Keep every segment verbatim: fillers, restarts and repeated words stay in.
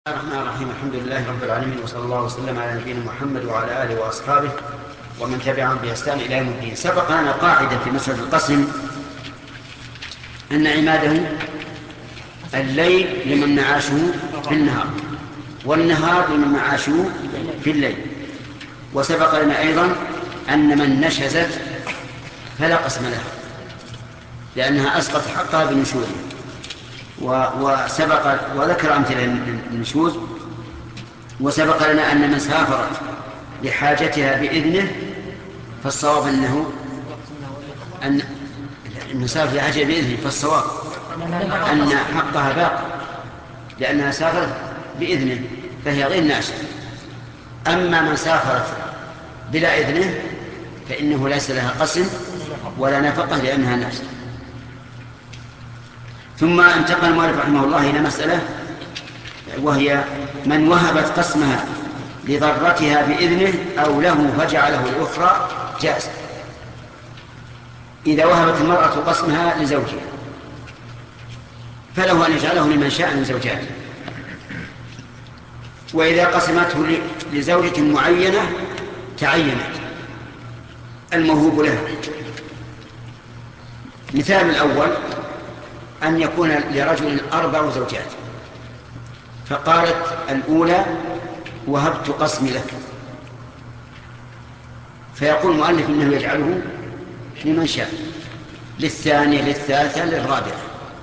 بسم الله الرحمن الرحيم. الحمد لله رب العالمين، وصلى الله وسلم على نبينا محمد وعلى آله وأصحابه ومن تبعهم بإحسان إلى يوم الدين. سبق لنا قاعدة في مسألة القسم أن عماده الليل لمن معاشه في النهار، والنهار لمن معاشه في الليل. وسبق لنا أيضا أن من نشزت فلا قسم لها لأنها أسقط حقها بنشوزها. وسبق وذكر أمثلة النشوز. وسبق لنا أن من سافرت لحاجتها بإذنه فالصواب أنه أن المسافر لحاجتها بإذنه فالصواب أن حقها باق لأنها سافرت بإذنه فهي غير ناشئة. أما من سافرت بلا إذنه فإنه ليس لها قسم ولا نفقة لأنها ناشئة. ثم انتقل المؤلف رحمه الله إلى مسألة وهي من وهبت قسمها لضرتها بإذنه أو له فجعله الأخرى جاز. إذا وهبت المرأة قسمها لزوجها فله أن يجعله لمن شاء من زوجاته، وإذا قسمته لزوجة معينة تعينت الموهوب له. مثال الأول أن يكون لرجل أربع زوجات فقالت الأولى وهبت قسمي لك، فيقول المؤلف إنه يجعله لمن شاء، للثانية للثالثة للرابعة.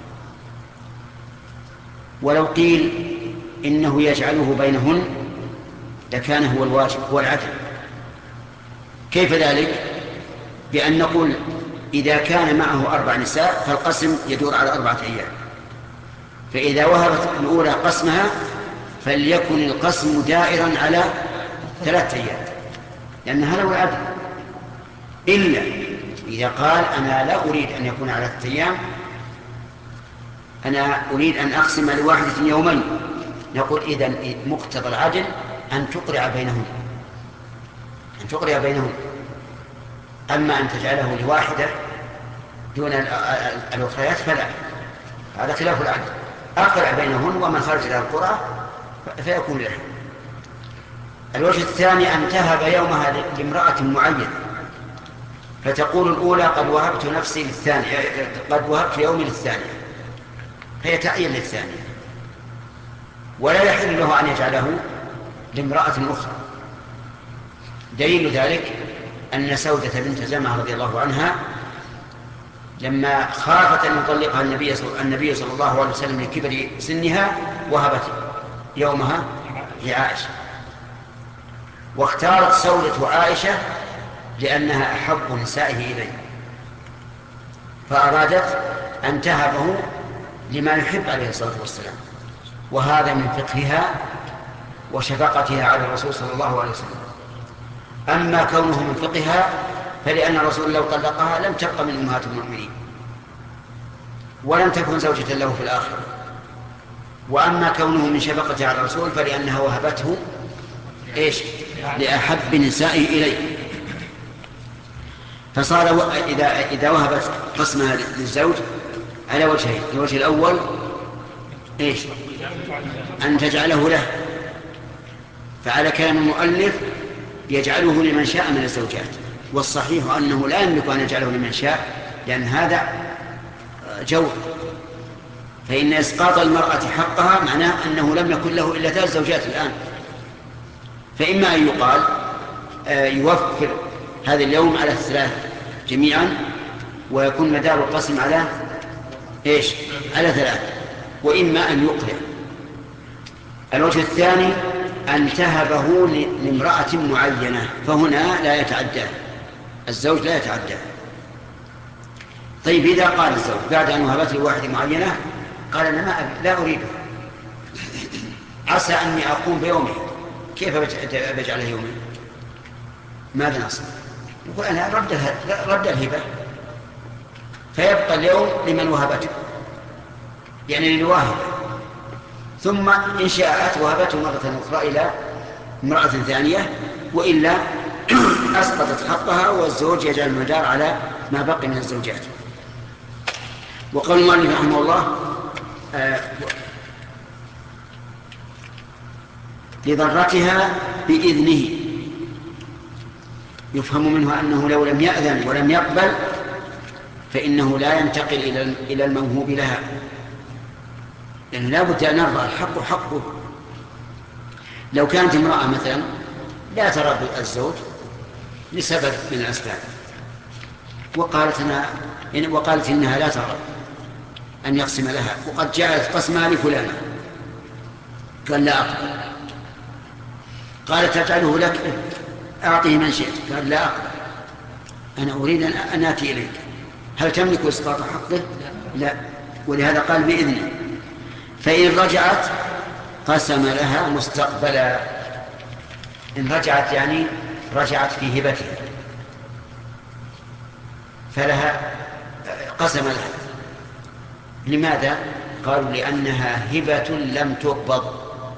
ولو قيل إنه يجعله بينهن لكان هو الواجب هو العدل. كيف ذلك؟ بأن نقول إذا كان معه أربع نساء فالقسم يدور على أربعة أيام، فإذا وهبت الأولى قسمها فليكن القسم دائرا على ثلاثة أيام، لأن هذا هو العدل. إلا إذا قال أنا لا أريد أن يكون على ثلاثة أيام، أنا أريد أن أقسم لواحدة يومين، نقول إذن مقتضى العدل أن تقرع بينهم أن تقرع بينهم أما أن تجعله لواحدة دون الأخريات فلا، هذا خلاف العدل. أقرع بينهن ومن خرج إلى القرى فيكون له. الوجه الثاني أن تهب يومها لامرأة معينة، فتقول الأولى قد وهبت نفسي للثانية، قد وهبت يومي للثانية، هي تعين للثانية، ولا يحل له أن يجعله لامرأة أخرى. دليل ذلك أن سودة بنت زمعة رضي الله عنها لما خافت أن يطلقها النبي النبي صلى الله عليه وسلم لكبر سنها وهبت يومها لعائشة، واختارت سودة عائشة لأنها أحب نسائه إليه، فأرادت أن تهبه لما يحب عليه الصلاة والسلام، وهذا من فقهها وشفقتها على الرسول صلى الله عليه وسلم. أما كونه من فقهها فلأن الرسول لو طلقها لم تبق من أمهات المؤمنين ولم تكن زوجة له في الآخرة. وأما كونه من شفقته على الرسول فلأنها وهبته إيش؟ لأحب نسائه إليه. فصار إذا, إذا وهبت قسمها للزوج على وجهين: الوجه الأول إيش؟ أن تجعله له، فعلى كلام المؤلف يجعله لمن شاء من الزوجات، والصحيح أنه لا يملك أن يجعله لمن شاء، لأن هذا جور، فإن إسقاط المرأة حقها معناه أنه لم يكن له إلا ثلاث زوجات الآن. فإما أن يقال يوفر هذا اليوم على الثلاث جميعا ويكون مدار القسم على إيش؟ على ثلاث، وإما أن يقرأ. الوجه الثاني أن تهبه لامرأة معينة، فهنا لا يتعدى الزوج، لا يتعدى. طيب إذا قال الزوج بعد أن وهبت لواحدة معينة قال أنا ما أبي لا أريده، عسى أني أقوم بيومه، كيف بجعله يومي؟ ماذا نصنع؟ يقول أنا رد, رد الهبة، فيبقى اليوم لمن وهبته، يعني للواهبة، ثم إن شاءت وهبته مرة أخرى إلى امرأة ثانية، وإلا أسقطت حقها والزوج يجعل المدار على ما بقي من الزوجات. وقال المؤلف رحمه الله آه لضرتها بإذنه، يفهم منه أنه لو لم يأذن ولم يقبل فإنه لا ينتقل إلى الموهوب لها، لأنه لا بد أن نرضى، الحق حقه. لو كانت امرأة مثلا لا ترى الزوج لسبب من الأسباب وقالت, أنا وقالت إنها لا ترى أن يقسم لها، وقد جاءت قسمها لفلانة، قال لا أقبل. قالت تجعله لك، أعطيه من شئت، قال لا أقبل، أنا أريد أن آتي إليك، هل تملك إسقاط حقه؟ لا، ولهذا قال بإذنه. فإن رجعت قسم لها مستقبلا، إن رجعت يعني رجعت في هبتها فلها قسم لها. لماذا؟ قالوا لأنها هبة لم تقبض.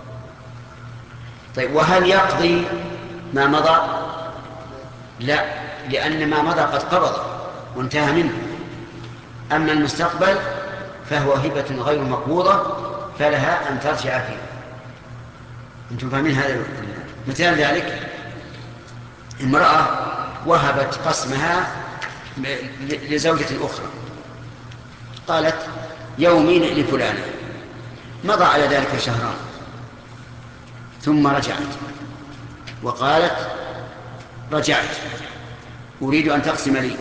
طيب وهل يقضي ما مضى؟ لا، لأن ما مضى قد قبض وانتهى منه. أما المستقبل فهو هبة غير مقبوضة فلها أن ترجع فيه. أنتم فاهمين هذا؟ مثال ذلك امرأة وهبت قسمها لزوجة أخرى، قالت يومي لفلانة، مضى على ذلك شهران ثم رجعت وقالت رجعت أريد أن تقسم لي،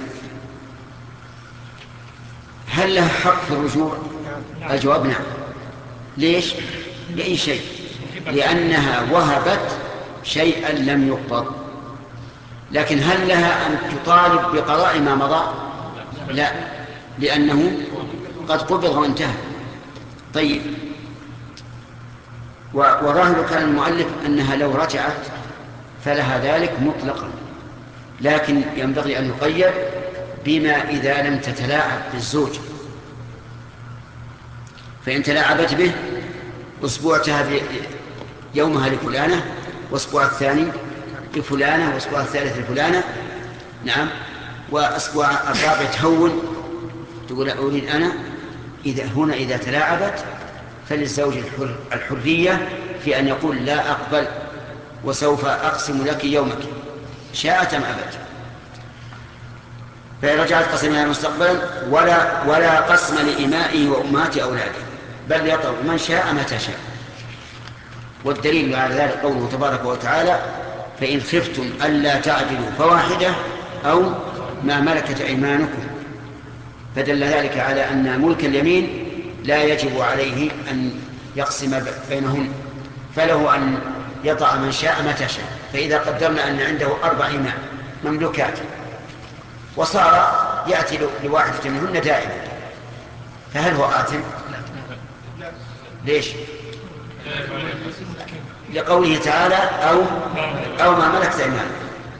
هل لها حق في الرجوع؟ الجواب نعم. ليش؟ لأي شيء، لأنها وهبت شيئا لم يقبض. لكن هل لها أن تطالب بقضاء ما مضى؟ لا، لأنه قد قبض وانتهى. طيب، وظاهر كلام المؤلف أنها لو رجعت فلها ذلك مطلقا، لكن ينبغي أن يقيد بما إذا لم تتلاعب بالزوج. فإن تلاعبت به أسبوعتها يومها لفلانة، وأسبوع الثاني لفلانة، وأسبوع الثالث لفلانة، نعم، وأسبوع الرابع تهون تقول أريد أنا. إذا هنا إذا تلاعبت فللزوج الحر الحرية في أن يقول لا أقبل وسوف أقسم لك يومك شاءت أم أبت. فإن رجعت قسمها مستقبلا ولا, ولا قسم لإمائه وأمهات أولاده، بل يطلب من شاء متى شاء. والدليل على ذلك قوله تبارك وتعالى فإن خفتم ألا تعدلوا فواحدة أو ما ملكت أيمانكم، فدل ذلك على أن ملك اليمين لا يجب عليه أن يقسم بينهن، فله أن يطع من شاء متى شاء. فإذا قدرنا أن عنده أربع إماء مملوكات وصار يأتي لواحدة منهن دائما، فهل هو آثم؟ ليش؟ لقوله تعالى أو, أو ما ملكت أيمانكم.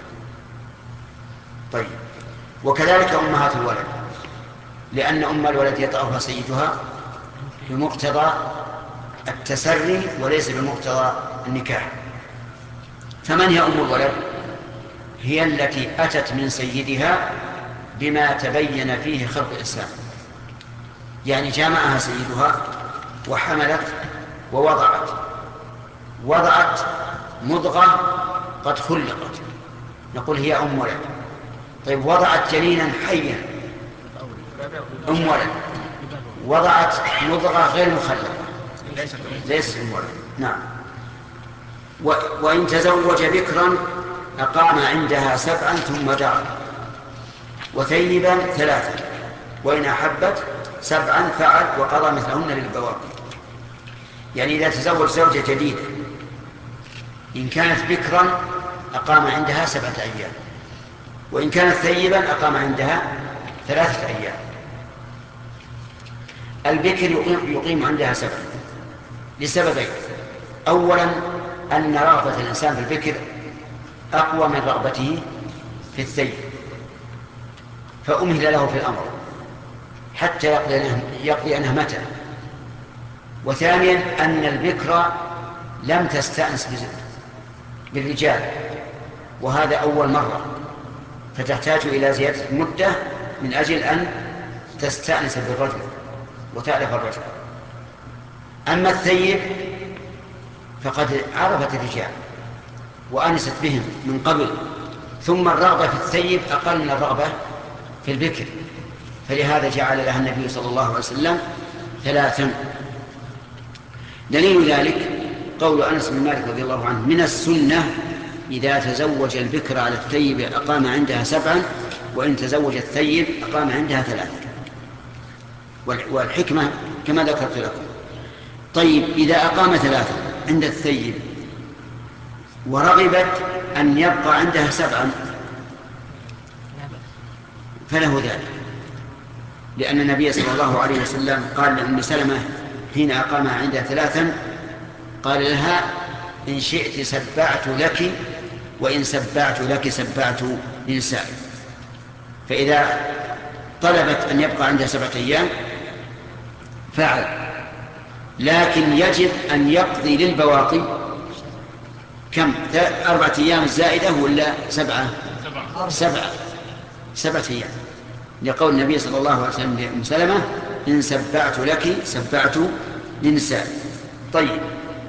طيب، وكذلك أمهات الولد، لأن أم الولد يطأها سيدها بمقتضى التسري وليس بمقتضى النكاح. فمن هي أم الولد؟ هي التي أتت من سيدها بما تبين فيه خلق الإسلام، يعني جامعها سيدها وحملت ووضعت، وضعت مضغة قد خلقت، نقول هي أم ولد. طيب، وضعت جنينا حيا أم ولد، وضعت مضغة غير مخلقة ليس أم ولد. نعم. وإن تزوج بكرا أقام عندها سبعا ثم دعا، وثيبا ثلاثا، وإن أحبت سبعا فعل وقضى مثلهن للبواقي. يعني إذا تزوج زوجة جديدة إن كانت بكرا أقام عندها سبعة أيام، وإن كانت ثيبا أقام عندها ثلاثة أيام. البكر يقيم, يقيم عندها سبعة لسببين: أولا أن رغبة الإنسان في البكر أقوى من رغبته في الثيب، فأمهل له في الأمر حتى يقضي أنها متى. وثانيا أن البكر لم تستأنس بالرجال، وهذا أول مرة، فتحتاج إلى زيادة مدة من أجل أن تستأنس بالرجل وتعرف الرجل. أما الثيب فقد عرفت الرجال وأنست بهم من قبل، ثم الرغبة في الثيب أقل من الرغبة في البكر، فلهذا جعل لها النبي صلى الله عليه وسلم ثلاثا. دليل ذلك قول أنس بن مالك رضي الله عنه: من السنة إذا تزوج البكر على الثيب أقام عندها سبعا، وإن تزوج الثيب أقام عندها ثلاثا. والحكمة كما ذكرت لكم. طيب، إذا أقام ثلاثا عند الثيب ورغبت أن يبقى عندها سبعا فله ذلك، لأن النبي صلى الله عليه وسلم قال لأم سلمة حين أقامها عندها ثلاثا، قال لها: إن شئت سبعت لك، وإن سبعت لك سبعت لنسائي. فإذا طلبت أن يبقى عندها سبعة أيام فعل، لكن يجب أن يقضي للبواقي كم؟ أربعة أيام زائدة ولا سبعة؟ سبعة سبعة أيام، لقول النبي صلى الله عليه وسلم لأم سلمة: إن سبعت لك سبعت لنسائي. طيب،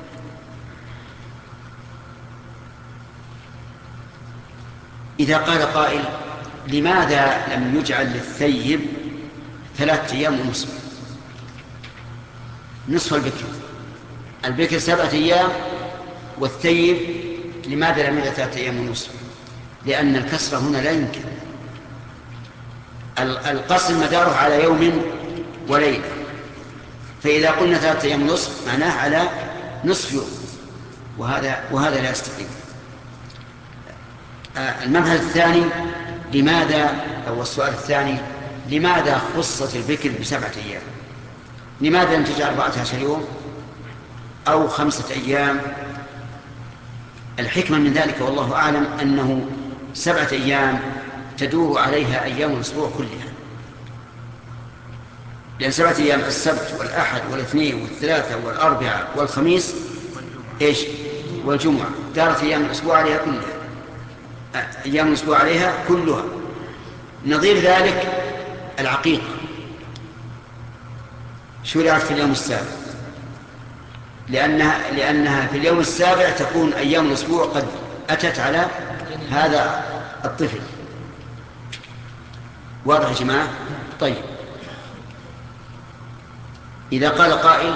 إذا قال قائل: لماذا لم يجعل للثيب ثلاثة أيام ونصف؟ نصف البكر، البكر سبعة أيام، والثيب لماذا لم يجعل ثلاثة أيام ونصف؟ لأن الكسر هنا لا يمكن. القصر مداره على يوم وليلة، فإذا قلنا ثلاثة أيام ونصف معناه على نصف يوم، وهذا وهذا لا يستقيم. المبحث الثاني: لماذا أو السؤال الثاني: لماذا خصت البكر بسبعة أيام؟ لماذا لم تجعل أربعة عشر يوم أو خمسة أيام؟ الحكمة من ذلك والله أعلم أنه سبعة أيام تدور عليها أيام الأسبوع كلها، لأن سبعة أيام السبت والأحد والاثنين والثلاثة والأربعاء والخميس إيش؟ والجمعة، دارت أيام الأسبوع عليها كلها، أيام الأسبوع عليها كلها. نظير ذلك العقيقة شرعت في اليوم السابع، لأنها, لأنها في اليوم السابع تكون أيام الأسبوع قد أتت على هذا الطفل. واضح يا جماعة؟ طيب، إذا قال قائل: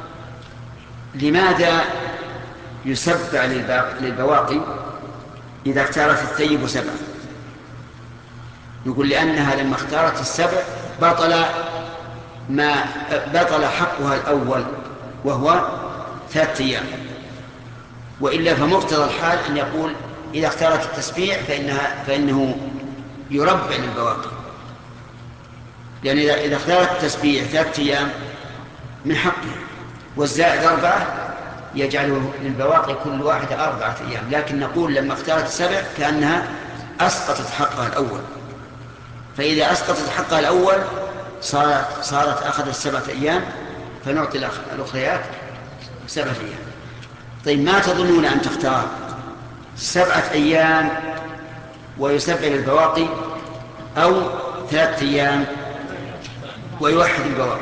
لماذا يسبع للبواقي إذا اختارت الثيب سبع؟ يقول: لأنها لما اختارت السبع بطل ما بطل حقها الأول وهو ثلاثة أيام، وإلا فمقتضى الحال أن يقول إذا اختارت التسبيع فإنها فإنه يربع للبواقي، لأن إذا إذا اختارت التسبيع ثلاثة أيام من حقها، والزائد أربعة يجعل للبواقي كل واحدة أربعة أيام، لكن نقول لما اختارت السبع كأنها أسقطت حقها الأول، فإذا أسقطت حقها الأول صارت, صارت أخذت سبعة أيام، فنعطي الأخريات سبعة أيام. طيب، ما تظنون أن تختار سبعة أيام ويسبع البواقي، أو ثلاثة أيام ويوحد البواقي؟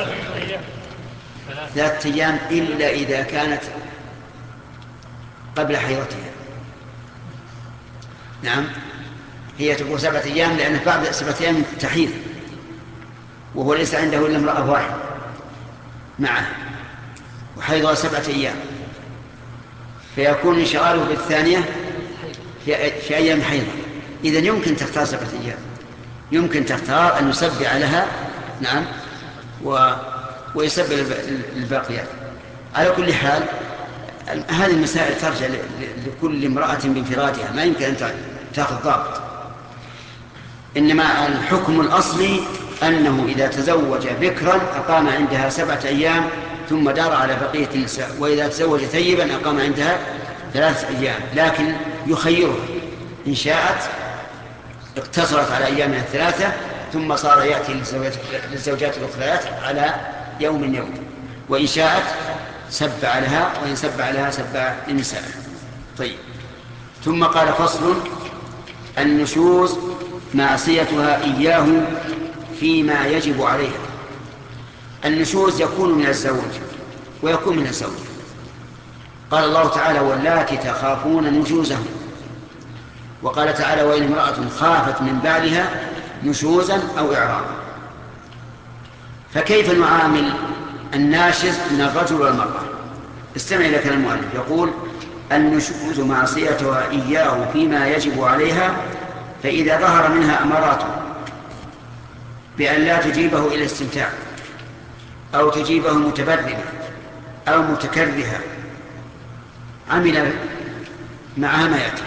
ثلاثة أيام إلا إذا كانت قبل حيضتها. نعم، هي تقول سبعة أيام لأن بعد سبعة أيام تحيض، وهو ليس عنده إلا امرأة واحدة معه وحيضها سبعة أيام، فيكون انشغاله بالثانية في أيام حيضة. إذن يمكن تختار سبعة أيام، يمكن تختار أن يسبع لها، نعم، و ويسبع الباقيات. على كل حال هذه المسائل ترجع لكل امرأة بانفرادها، ما يمكن أن تأخذ ضابط. إنما الحكم الأصلي أنه إذا تزوج بكرا أقام عندها سبعة أيام ثم دار على بقية النساء، وإذا تزوج ثيبا أقام عندها ثلاثة أيام، لكن يخيرها إن شاءت اقتصرت على أيامها الثلاثة ثم صار يأتي للزوجات الأخريات على يوم يوم، وإن شاءت سبع لها، وإن سبع لها سبع للنساء. طيب، ثم قال: فصل: النشوز معصيتها إياه فيما يجب عليها. النشوز يكون من الزوج ويكون من الزوج، قال الله تعالى واللاتي تخافون نشوزهن، وقال تعالى وإن امرأة خافت من بعدها نشوزا أو إعراضا. فكيف نعامل الناشز من الرجل والمرأة؟ استمع إلى كلام المؤلف يقول النشوز معصيتها إياه فيما يجب عليها، فإذا ظهر منها أمارات بأن لا تجيبه إلى الاستمتاع أو تجيبه متبرمة أو متكرهة عمل معها ما يأتي.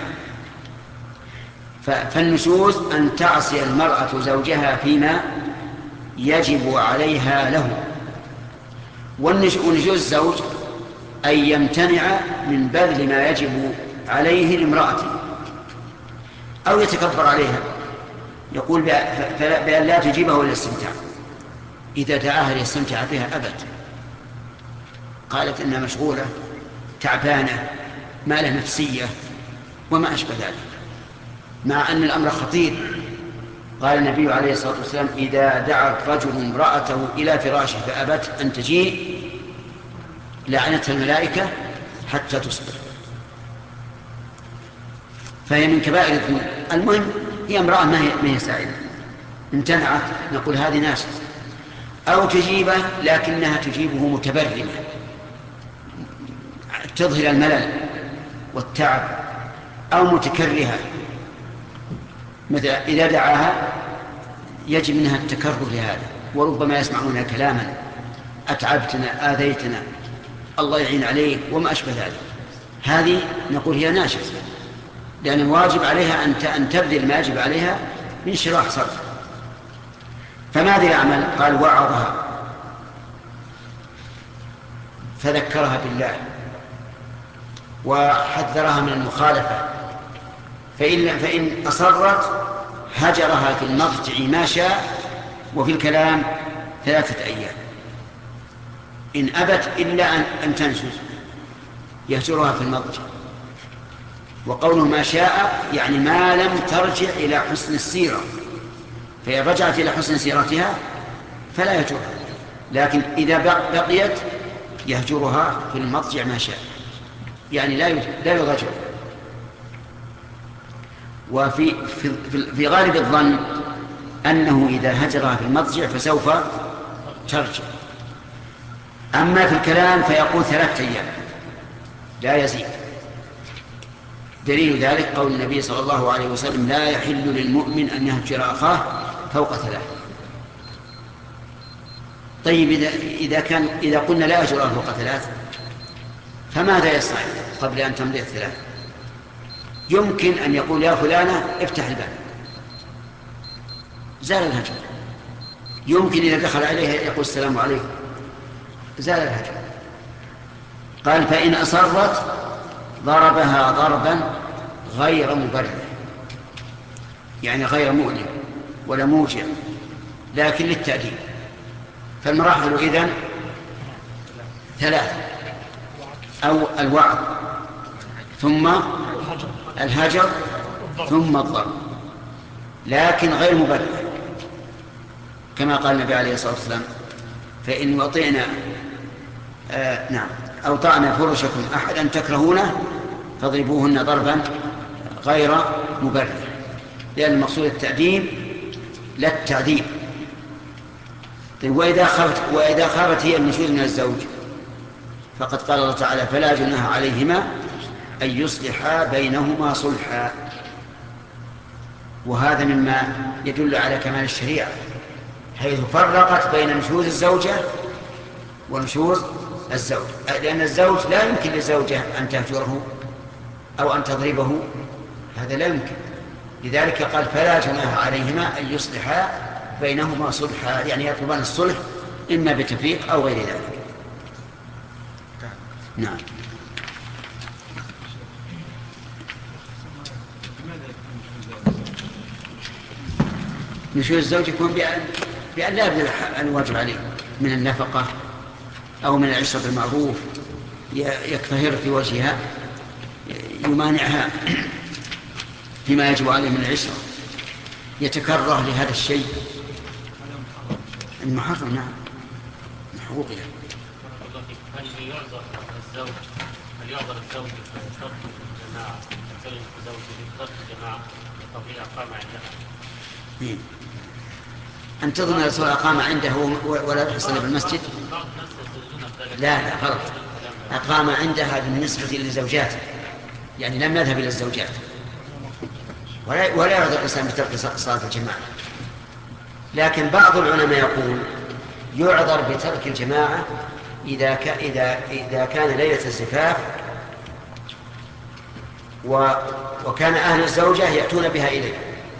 فالنشوز أن تعصي المرأة زوجها فيما يجب عليها له، ونشوز الزوج أن يمتنع من بذل ما يجب عليه لامرأته أو يتكبر عليها، يقول بأن لا تجيبه إلى الاستمتاع. إذا دعاها ليستمتع بها أبد، قالت إنها مشغولة تعبانة ما لها نفسية وما أشبه ذلك، مع أن الأمر خطير. قال النبي عليه الصلاة والسلام إذا دعا رجل امرأته إلى فراشه فأبت أن تجيء لعنتها الملائكة حتى تصبح. فهي من كبائر الذنوب. المهم هي امرأة ما هي, ما هي سعيدة، امتنعت نقول هذه ناشز، أو تجيبه لكنها تجيبه متبرمة تظهر الملل والتعب، أو متكرهة مثل إذا دعاها يجب منها التكرر لهذا، وربما يسمع منها كلاما أتعبتنا آذيتنا الله يعين عليك وما أشبه ذلك. هذه نقول هي ناشزة، لأن الواجب عليها أن تبذل ما يجب عليها من شراح صدر. فماذا يعمل؟ قال وعظها فذكرها بالله وحذرها من المخالفة، فإن, فإن أصرت هجرها في المضجع ما شاء وفي الكلام ثلاثة أيام. إن أبت إلا أن, أن تنشز يهجرها في المضجع. وقوله ما شاء يعني ما لم ترجع إلى حسن السيرة، فإن رجعت إلى حسن سيرتها فلا يهجرها، لكن إذا بقيت يهجرها في المضجع ما شاء، يعني لا لا يضجر. وفي في, في غالب الظن أنه إذا هجرها في المضجع فسوف ترجع. أما في الكلام فيقول ثلاثة أيام لا يزيد. دليل ذلك قول النبي صلى الله عليه وسلم لا يحل للمؤمن أن يهجر أخاه فوق ثلاث. طيب إذا, إذا, كان إذا قلنا لا يهجر فوق ثلاث فماذا يصنع قبل أن تمضي الثلاث؟ يمكن أن يقول يا فلانة افتح الباب، زال الهجر. يمكن إذا دخل عليها يقول السلام عليكم، زال الهجر. قال فإن أصرت ضربها ضربا غير مبرر، يعني غير مؤلم ولا موجع لكن للتأديب. فالمراحل إذن ثلاثة: أو الوعظ ثم الهجر ثم الضرب، لكن غير مبرر، كما قال النبي عليه الصلاة والسلام فإن وطئنا آه نعم أو طعنا فرشكم أحدا تكرهونه فاضربوهن ضربا غير مبرر، لأن المقصود التأديب لا التعذيب. طيب وإذا خافت وإذا خافت هي النشوز من الزوج فقد قال الله تعالى فلا جناح عليهما أن يصلحا بينهما صلحا. وهذا مما يدل على كمال الشريعة، حيث فرقت بين نشوز الزوجة ونشوز الزوج، لأن الزوج لا يمكن للزوجة أن تهجره أو أن تضربه، هذا لا يمكن. لذلك قال فلا جناح عليهما أن يصلحا بينهما صلحا، يعني يطلبان الصلح إما بتفريق أو غير ذلك. نعم. نشوز الزوج يكون بأن, بأن لا يبذل الواجب عليه من النفقة أو من العشرة بالمعروف، يكفهر في وجهها، يمانعها فيما يجب عليه من العشرة، يتكره لهذا الشيء المحرم. نعم من حقوقها. هل يعذر الزوج هل يعذر الزوج في ترك الجماعة يكلم زوجه في ترك الجماعة وفي أقامة عندها. أن تظن الرسول أقام عنده ولا يصلي بالمسجد؟ لا لا غلط. أقام عندها بالنسبة للزوجات، يعني لم يذهب إلى الزوجات، ولا ولا يعذر الإنسان بترك صلاة الجماعة. لكن بعض العلماء يقول يعذر بترك الجماعة إذا إذا إذا كان ليلة الزفاف وكان أهل الزوجة يأتون بها إليه،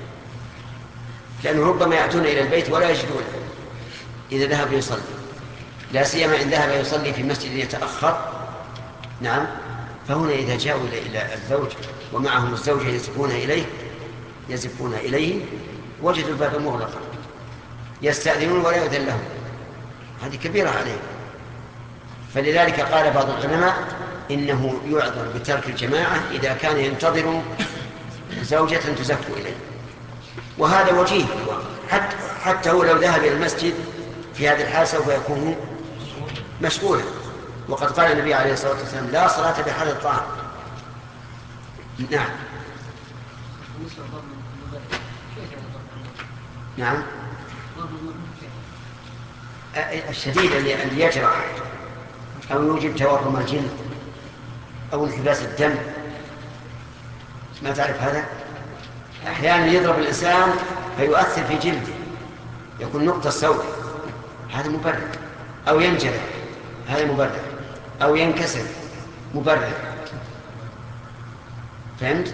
لأنه ربما يأتون إلى البيت ولا يجدون إذا ذهب يصلي، لا سيما إن ذهب يصلي في مسجد يتأخر. نعم، فهنا إذا جاءوا إلى الزوج ومعهم الزوجة يزفون إليه يزفون إليه وجدوا الباب مغلقا يستأذنون ولا يؤذن لهم، هذه كبيرة عليه. فلذلك قال بعض العلماء إنه يعذر بترك الجماعة إذا كان ينتظر زوجة تزف إليه، وهذا وجيه. حتى, حتى هو لو ذهب إلى المسجد في هذه الحالة سوف يكون مشغولا، وقد قال النبي عليه الصلاة والسلام لا صلاة بحال الطعام. نعم نعم الشديد اللي يجرح أو يوجب تورم الجلد أو انحباس الدم، ما تعرف هذا؟ أحيانا يضرب الإنسان فيؤثر في جلده يكون نقطة سوداء، هذا مبرد، أو ينجرح هذا مبرد، أو ينكسر مبرد. فهمت؟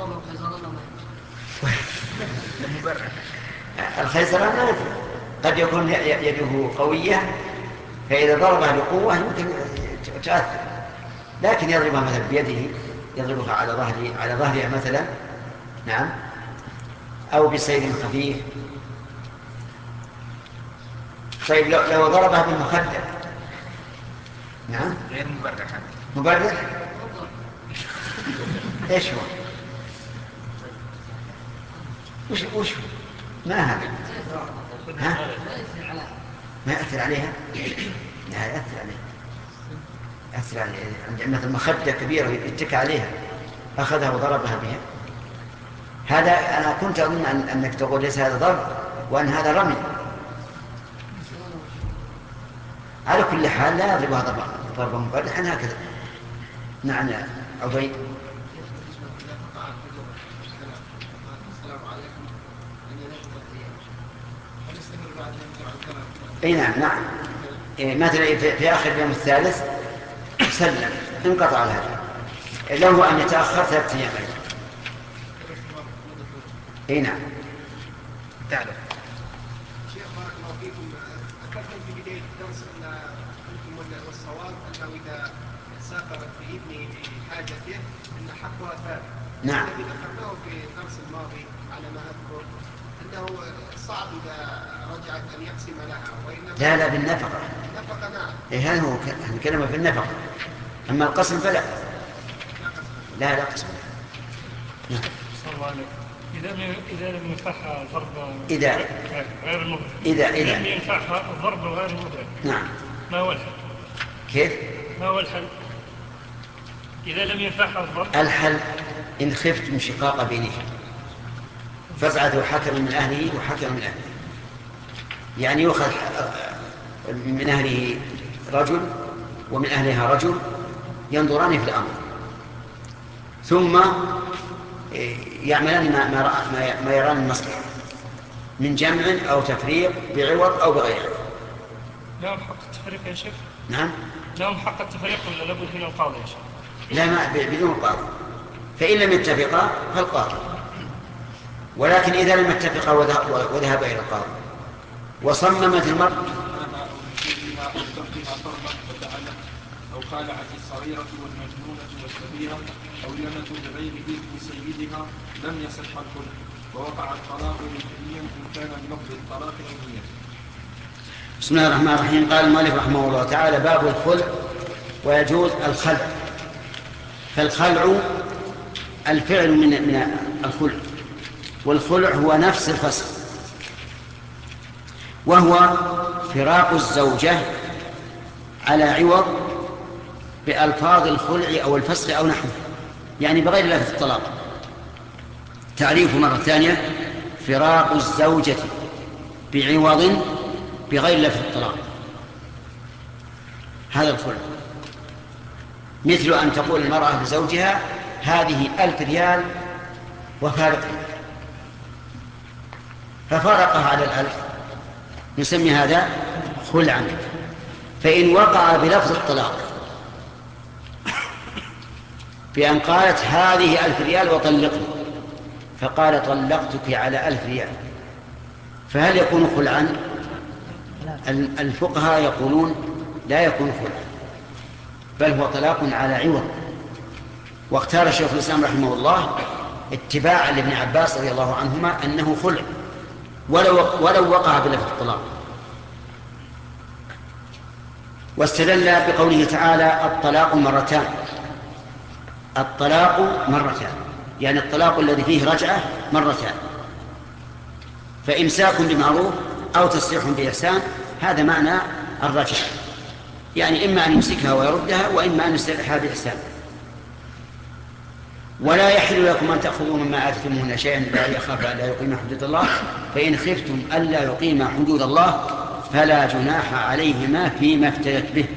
الخيزران ما يدري، قد يكون يده قوية فإذا ضربها بقوة يمكن تأثر، لكن يضربها مثلا بيده، يضربها على ظهره على ظهرها مثلا، نعم، أو بسير خفيف. طيب لو, لو ضربها بالمخدة، نعم، غير مبرح. مبرح ايش هو؟ وش وش ما هذا؟ ها؟ ما يأثر عليها؟ لا يأثر عليها، يأثر عليها. عند مثل مخدة كبيرة يتكى عليها أخذها وضربها بها. هذا أنا كنت أظن أن أنك تقول ليس هذا ضرب وأن هذا رمي. على كل حال لا يضربها ضربا ضربا مبرحا هكذا. نعم يا عبيد. اي نعم نعم إيه مثلا في اخر اليوم الثالث سلم انقطع الهجر، له ان يتاخر ثلاثة ايام. اي نعم. تعرف شيخ بارك الله فيكم، ذكرتم في بدايه الدرس ان انتم والصواب انه اذا سافر في ابنه لحاجته ان حقها ثابت. نعم. الذي ذكرناه في الدرس الماضي على ما اذكر انه صعب اذا رجعت ان يقسم لها، وانما لا لا بالنفقه. النفقه نعم. إيه هذا هو كلمه في النفقه، اما القسم فلا. لا لا قسم. نعم. صلى الله عليه. إذا إذا لم ينفعها الضرب إذا غير المبرر. إذا إذا لم ينفعها الضرب غير المبرر. نعم. ما هو الحل؟ كيف؟ ما هو الحل؟ إذا لم ينفعها الضرب. الحل إن خفتم شقاق بينهم فابعثوا حكما من أهله وحكما من أهله، يعني يؤخذ من أهله رجل ومن أهلها رجل ينظران في الأمر، ثم يعملان ما, ما, ما يران المصلحة من جمع أو تفريق بعوض أو بغيره. لهم حق التفريق يا شيخ؟ نعم. لهم حق التفريق ولا لابد من القاضي يا شيخ؟ لا، ما بدون القاضي، فإن لم يتفقا فالقاضي، ولكن إذا لم يتفقا وذهب إلى القاضي وصممت المرأة أو خالعت الصغيرة والمجنونة والكبيرة أو لمت بغير إذن سيدها لم يصح الخلع، ووقع الطلاق رجعيا إن كان بلفظ الطلاق رجعيا. بسم الله الرحمن الرحيم. قال المؤلف رحمه الله تعالى: باب الخلع ويجوز الخلع. فالخلع الفعل من من الخلع، والخلع هو نفس الفسخ، وهو فراق الزوجة على عوض بألفاظ الخلع أو الفسخ أو نحوه، يعني بغير لفظ الطلاق. تعريفه مرة ثانية: فراق الزوجة بعوض بغير لفظ الطلاق، هذا الخلع. مثل أن تقول المرأة لزوجها: هذه ألف ريال وفارقها، ففارقها على الألف، نسمي هذا خلعا. فإن وقع بلفظ الطلاق بأن قالت: هذه ألف ريال وطلقني، فقال: طلقتك على ألف ريال، فهل يكون خلعا؟ الفقهاء يقولون لا يكون خلعا، بل هو طلاق على عوض. واختار شيخ الإسلام رحمه الله اتباعا لابن عباس رضي الله عنهما أنه خلع ولو, ولو وقع بلفظ الطلاق. واستدل بقوله تعالى: الطلاق مرتان. الطلاق مرتان يعني الطلاق الذي فيه رجعة مرتان، فإمساك بمعروف أو تسريح بإحسان، هذا معنى الرجعة، يعني إما أن يمسكها ويردها وإما أن يسرحها بإحسان. ولا يحل لكم أن تأخذوا مما آتيتموهن شيئا لا يخاف أن لا يقيم حدود الله، فإن خفتم ألا يقيم حدود الله فلا جناح عليهما فيما افتدت به.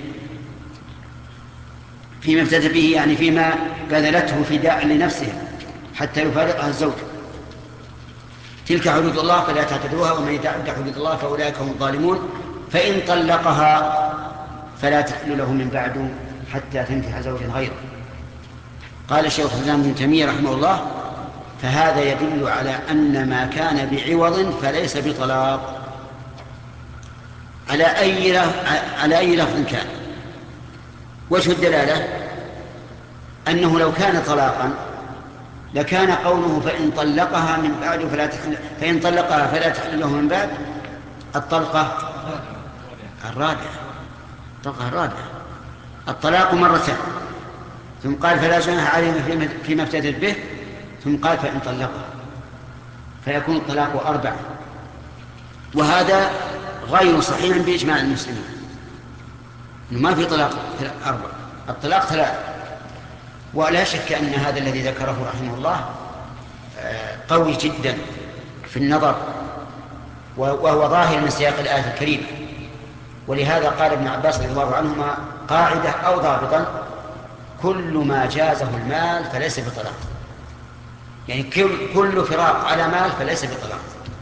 فيما افتدت به يعني فيما بذلته فداء لنفسها حتى يفارقها الزوج. تلك حدود الله فلا تعتدوها، ومن يتعد حدود الله فأولئك هم الظالمون. فإن طلقها فلا تحل له من بعد حتى تنكح زوجا غيره. قال الشيخ الإسلام ابن تيمية رحمه الله: فهذا يدل على أن ما كان بعوض فليس بطلاق على أي على أي لفظ كان. وجه الدلالة أنه لو كان طلاقا لكان قوله: فإن طلقها من بعد فلا تحل فإن طلقها فلا تحل له من بعد الطلقة الرابعة. الطلقة الرابعة. الطلاق مرتين، ثم قال: فلا جناح عليهما فيما افتدت به، ثم قال: فإن طلقها، فيكون الطلاق أربعة. وهذا غير صحيح بإجماع المسلمين، ما في طلاق أربعة، الطلاق ثلاثة. ولا شك أن هذا الذي ذكره رحمه الله قوي جدا في النظر، وهو ظاهر من سياق الآية الكريمة. ولهذا قال ابن عباس رضي الله عنهما قاعدة أو ضابطا: كل ما جازه المال فليس بطلاق، يعني كل فراق على مال فليس بطلاق.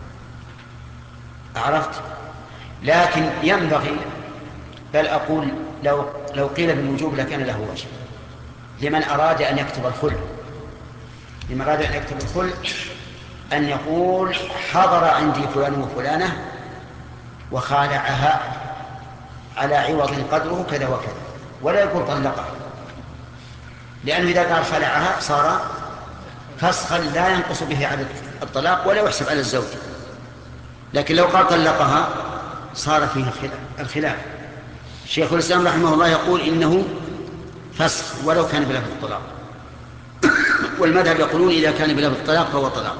عرفت؟ لكن ينبغي، بل أقول لو, لو قيل بالوجوب لكان له وجه لمن أراد أن يكتب الخلع، لمن أراد أن يكتب الخلع أن يقول: حضر عندي فلان وفلانة وخالعها على عوض قدره كذا وكذا، ولا يقول طلقها، لأنه إذا قال خلعها صار فسخا لا ينقص به عدد الطلاق ولا يحسب على الزوج. لكن لو قال طلقها صار فيه الخلاف. شيخ الإسلام رحمه الله يقول إنه فسخ ولو كان بلفظ الطلاق، والمذهب يقولون إذا كان بلفظ الطلاق فهو طلاق.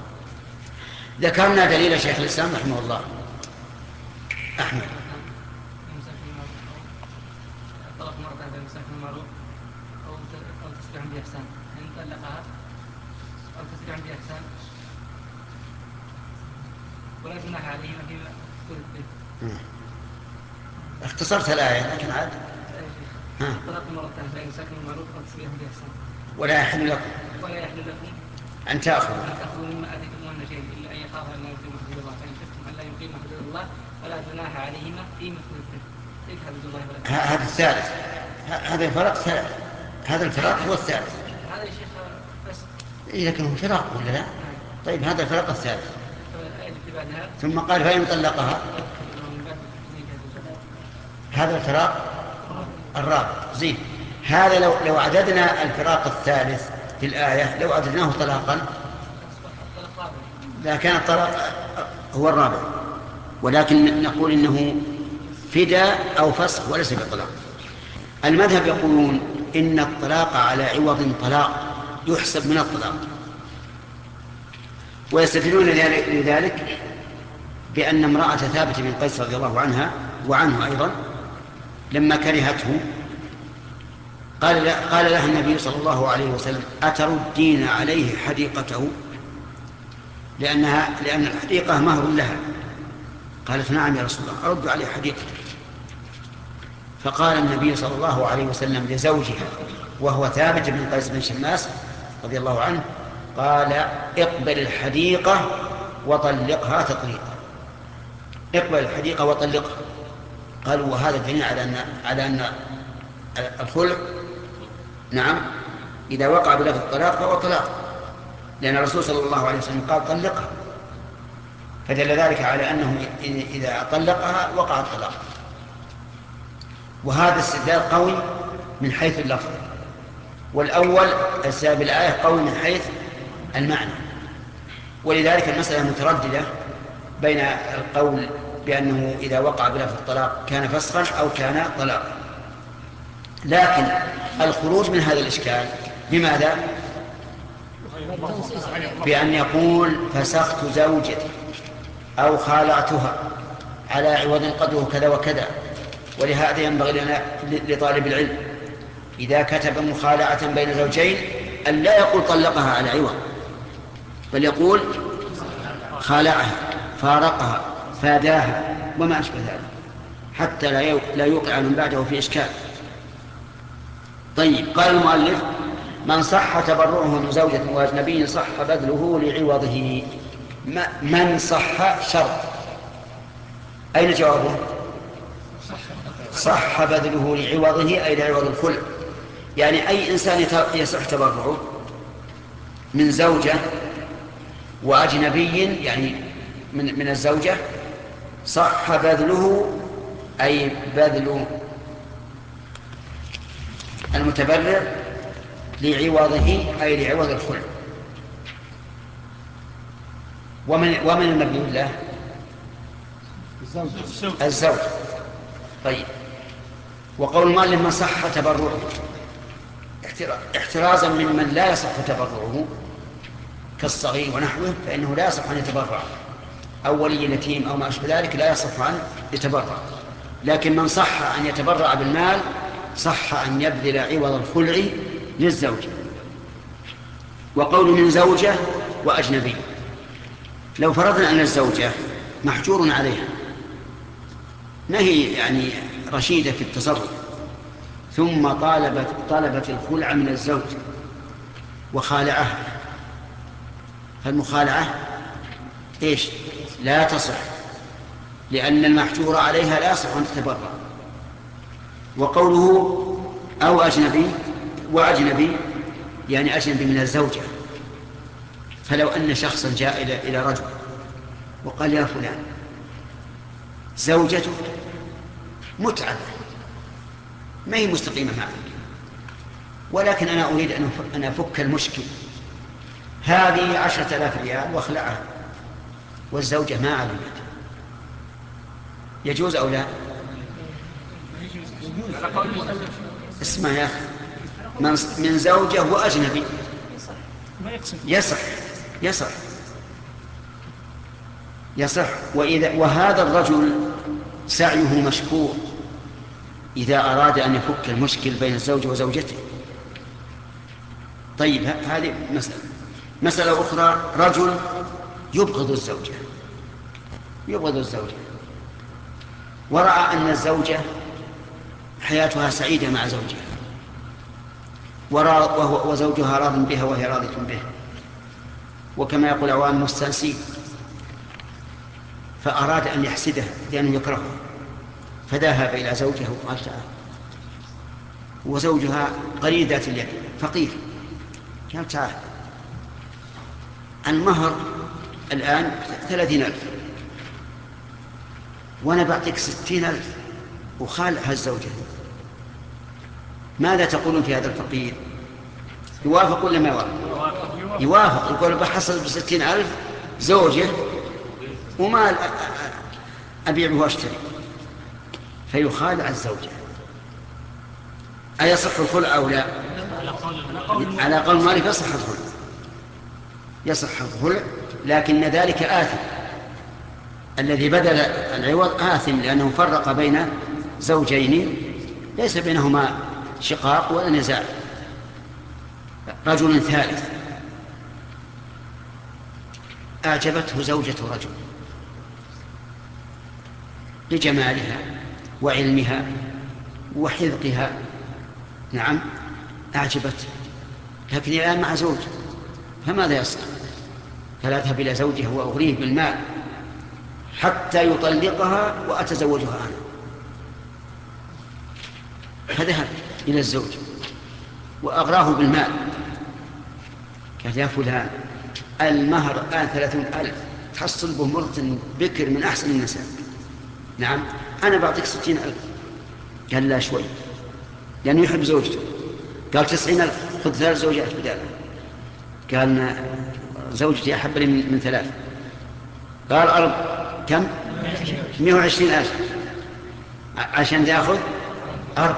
ذكرنا دليل شيخ الإسلام رحمه الله. أحمد: طلق مرة بإمساك بالمعروف أو تسريح بإحسان، إن طلقها أو تسريح بإحسان ولا جناح عليهما فيما افتدت به. اختصرت الآية لكن عاد طلق مرة بإمساك بالمعروف أو تسريح بإحسان. ولا يحل لكم ولا يحل لكم أن تأخذوا أن تأخذوا مما آتيتموهن شيئا إلا أن يخاف أن لا يقيم حدود الله، فإن خفتم أن لا يقيم حدود الله فلا جناح عليهما فيما افتدت به. تلك حدود الله ولا. هذا الثالث، هذا الفراق ثالث، هذا الفراق هو الثالث. هذا يا شيخ بس. إيه لكن هو فراق ولا لا؟ طيب هذا الفراق الثالث. بعدها ثم قال: فإن طلقها، هذا الفراق الرابع. زين، هذا لو لو عددنا الفراق الثالث في الآية لو عددناه طلاقا لكان الطلاق هو الرابع، ولكن نقول إنه فداء أو فسخ وليس بطلاق. المذهب يقولون إن الطلاق على عوض طلاق يحسب من الطلاق، ويستدلون لذلك بأن امرأة ثابت بن قيس رضي الله عنها وعنه أيضا لما كرهته قال قال لها النبي صلى الله عليه وسلم: أتردين عليه حديقته؟ لأنها لأن الحديقة مهر لها. قالت: نعم يا رسول الله، أرد عليه حديقته. فقال النبي صلى الله عليه وسلم لزوجها وهو ثابت بن قيس بن شماس رضي الله عنه: قال: اقبل الحديقة وطلقها تطليقا. اقبل الحديقة وطلقها. قالوا: وهذا دليل على أن على أن الخلع نعم إذا وقع بلفظ الطلاق فهو طلاق، لأن الرسول صلى الله عليه وسلم قال: طلقها، فدل ذلك على أنه إذا طلقها وقع الطلاق. وهذا استدلال قوي من حيث اللفظ، والأول السبب الآية قوي من حيث المعنى. ولذلك المسألة مترددة بين القول بأنه إذا وقع بلفظ الطلاق كان فسخا أو كان طلاقا. لكن الخروج من هذا الإشكال بماذا؟ بأن يقول: فسخت زوجتي أو خالعتها على عوض قدره كذا وكذا. ولهذا ينبغي لنا لطالب العلم إذا كتب مخالعة بين زوجين أن لا يقول طلقها على عوض، بل يقول خالعها، فارقها، فاداها، وما أشبه ذلك، حتى لا يوقع من بعده في إشكال. طيب، قال المؤلف: من صح تبرعه من زوجة وأجنبي صح بذله لعوضه. من صح شرط، أين جوابه؟ صح بذله لعوضه، أي لعوض الخلع. يعني أي إنسان يصح تبرعه من زوجة وأجنبي، يعني من, من الزوجة، صح بذله، أي بذل المتبرع لعوضه، أي لعوض الخلع. ومن, ومن النبي الله الزوج. طيب، وقول المؤلف: من صح تبرعه احترازا ممن لا يصح تبرعه كالصغير ونحوه، فإنه لا يصح أن يتبرع، أو ولي اليتيم أو ما أشبه ذلك لا يصح أن يتبرع. لكن من صح أن يتبرع بالمال صح أن يبذل عوض الخلع للزوجة. وقول من زوجة وأجنبي، لو فرضنا أن الزوجة محجور عليها، ما هي يعني رشيدة في التصرف، ثم طالبت طلبت الخلع من الزوج وخالعها، فالمخالعة إيش؟ لا تصح، لأن المحجور عليها لا يصح أن تتبرع. وقوله أو أجنبي وأجنبي يعني أجنبي من الزوجة. فلو أن شخصا جاء إلى رجل وقال: يا فلان، زوجته متعبة، ما هي مستقيمة معك، ولكن أنا أريد أن أفك المشكل، هذه عشرة آلاف ريال واخلعها، والزوجة ما علمت، يجوز أو لا؟ اسمع يا أخي، من زوجة وأجنبي يصح يصح يصح. وإذا وهذا الرجل سعيه مشكور إذا أراد أن يفك المشكل بين الزوج وزوجته. طيب، هذه مسألة. مسألة أخرى: رجل يبغض الزوجة يبغض الزوجة ورأى أن الزوجة حياتها سعيدة مع زوجها، وزوجها راض بها وهي راضية به، وكما يقول عوام مستنسين، فأراد أن يحسدها لأنه يكرهها، فذهب إلى زوجها وقال: تعال. وزوجها قليل ذات اليد فقير، قال: تعال، المهر الآن ثلاثين ألف، وأنا بعطيك ستين ألف وخالعها الزوجة، ماذا تقولون في هذا الفقير؟ يوافق ولا ما يوافق؟ يوافق، يقول: بحصل بستين ألف زوجة وما أبيع واشتري، فيخالع الزوجة. أيصح الخلع أو لا؟ على قول مالك يصح الخلع، يصح الخلع، لكن ذلك آثم، الذي بدل العوض آثم، لأنه فرق بين زوجين ليس بينهما شقاق ولا نزاع. رجل ثالث أعجبته زوجة رجل لجمالها وعلمها وحذقها، نعم أعجبته، لكن الآن مع زوج، فماذا يصنع؟ فلا أذهب إلى زوجها وأغريه بالمال حتى يطلقها وأتزوجها أنا. فذهب إلى الزوج وأغراه بالمال، قال يا فلان المهر الآن ثلاثون ألف تحصل به مرة بكر من أحسن النساء، نعم أنا بعطيك ستين ألف. قال لا شوي، لأنه يحب زوجته. قال تسعين ألف، خذ ثلاث زوجات بداله. قال زوجتي أحب لي من ثلاث. قال أرب كم؟ مئة وعشرين ألف عشان يأخذ أرب.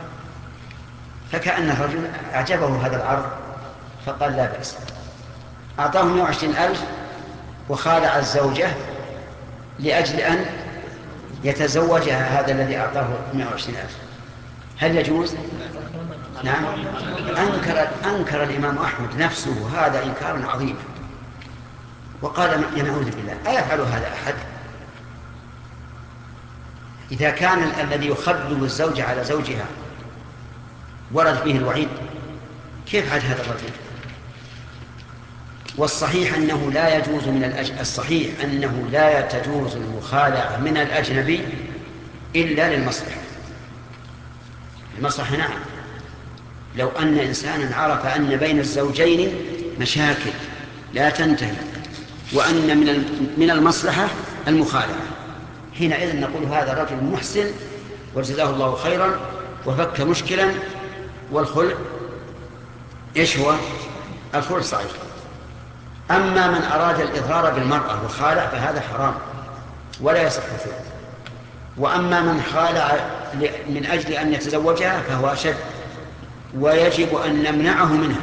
فكأن الرجل أعجبه هذا العرض فقال لا بأس، أعطاه مئة وعشرين ألف وخالع الزوجة لأجل أن يتزوجها هذا الذي أعطاه مئة وعشرين ألف. هل يجوز؟ نعم. أنكر, أنكر الإمام أحمد نفسه هذا إنكارا عظيما، وقال نعوذ بالله أيفعل هذا أحد؟ إذا كان الذي يخدم الزوجة على زوجها ورد فيه الوعيد، كيف عاد هذا الرجل؟ والصحيح أنه لا يجوز من الأج... الصحيح أنه لا تجوز المخالعة من الأجنبي إلا للمصلحة. المصلحة نعم، لو أن إنسانا عرف أن بين الزوجين مشاكل لا تنتهي وأن من من المصلحة المخالعة، حينئذ نقول هذا رجل محسن وجزاه الله خيرا وفك مشكلا. والخلع إيش هو؟ الخلع صحيح. أما من أراد الإضرار بالمرأة وخالع فهذا حرام ولا يصح الخلع. وأما من خالع من أجل أن يتزوجها فهو أشد، ويجب أن نمنعه منها،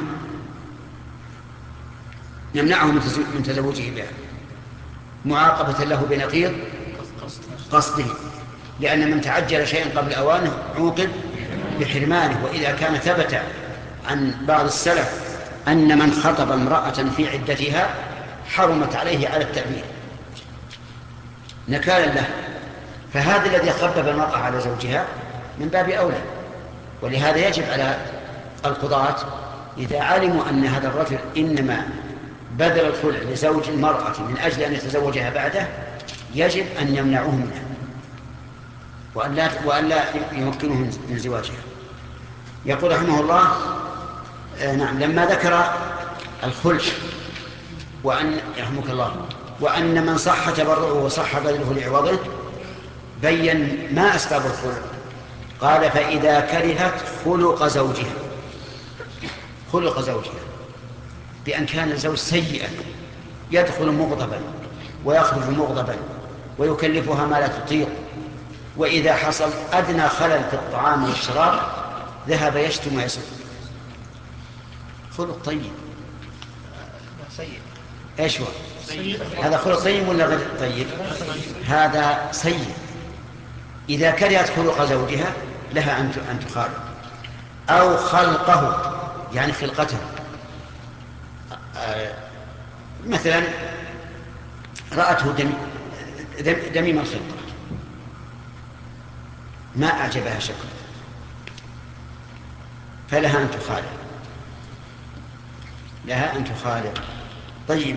نمنعه من تزوجه بها معاقبة له بنقيض قصده، لأن من تعجل شيئا قبل أوانه عوقب بحرمانه. وإذا كان ثبت عن بعض السلف أن من خطب امرأة في عدتها حرمت عليه على التأبيد نكالا له، فهذا الذي خطب المرأة على زوجها من باب أولى. ولهذا يجب على القضاة إذا علموا أن هذا الرجل إنما بذل الخلع لزوج المرأة من أجل أن يتزوجها بعده، يجب أن يمنعوه منها وأن لا, وأن لا يمكنه من زواجها. يقول رحمه الله آه نعم لما ذكر الخلع وأن يرحمك الله وأن من صح تبرعه وصح بذله لعوضه بين ما أسباب الخلع. قال فإذا كرهت خلق زوجها، خلق زوجها بأن كان الزوج سيئا يدخل مغضبا ويخرج مغضبا ويكلفها ما لا تطيق، وإذا حصل أدنى خلل في الطعام والشراب ذهب يشتم ويسب. خلق طيب سيء. ايش هو؟ هذا خلق طيب ولا غير طيب؟ هذا سيء. إذا كرهت خلق زوجها لها أن تخالف، أو خلقه يعني خلقته. مثلا رأته دم دميم الخلقة ما أعجبها شكله فلها أن تخالف، لها أن تخالف. طيب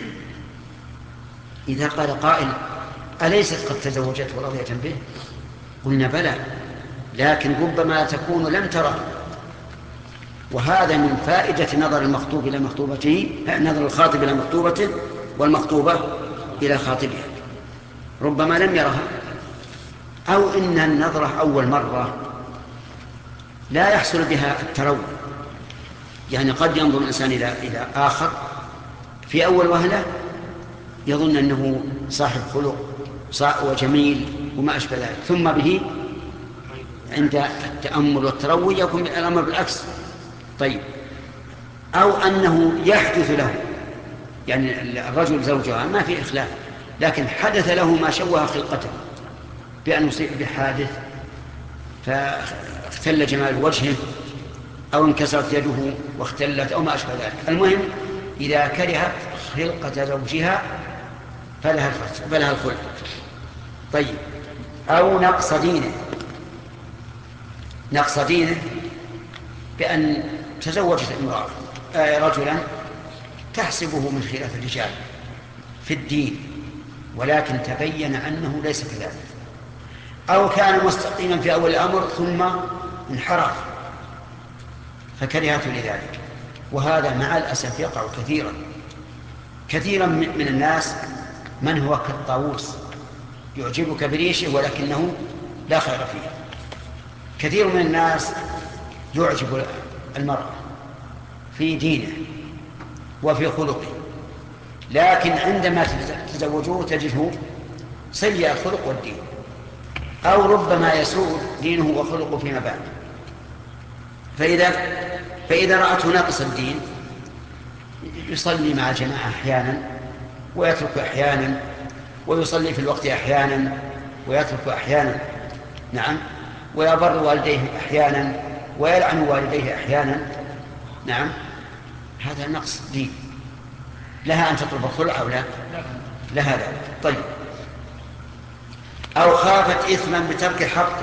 إذا قال قائل أليست قد تزوجت ورضيت به؟ قلنا بلى، لكن ربما تكون لم ترى، وهذا من فائدة نظر المخطوب إلى مخطوبته، نظر الخاطب إلى مخطوبته والمخطوبة إلى خاطبها، ربما لم يرها، أو إن النظرة أول مرة لا يحصل بها التروي، يعني قد ينظر الإنسان إلى إلى آخر في أول وهلة يظن أنه صاحب خلق وجميل وما أشبه ذلك، ثم به عند التأمل والتروي يكون الأمر بالعكس. طيب أو أنه يحدث له، يعني الرجل زوجها ما في إخلاف، لكن حدث له ما شوه خلقته بأن يصيب بحادث اختل جمال وجهه أو انكسرت يده واختلت أو ما أشبه ذلك. المهم إذا كرهت خلقة زوجها فلها فلها الخلع. طيب، أو نقص دينه، نقص دينه بأن تزوجت امرأة رجلا تحسبه من خلاف الرجال في الدين، ولكن تبين أنه ليس كذلك، أو كان مستقيما في أول الأمر ثم انحرف فكرهته لذلك. وهذا مع الأسف يقع كثيرا كثيرا من الناس، من هو كالطاووس يعجبك بريشه ولكنه لا خير فيه. كثير من الناس يعجب المرأة في دينه وفي خلقه، لكن عندما تزوجوه تجده سيء الخلق والدين، أو ربما يسوء دينه وخلقه فيما بعد. فإذا, فإذا رأته ناقص الدين يصلي مع الجماعة أحيانا ويترك أحيانا، ويصلي في الوقت أحيانا ويترك أحيانا، نعم، ويبر والديه أحيانا ويلعن والديه أحيانا، نعم، هذا نقص دين. لها أن تطلب الخلع أو لا؟ لها ذلك. طيب، أو خافت إثما بترك حقه،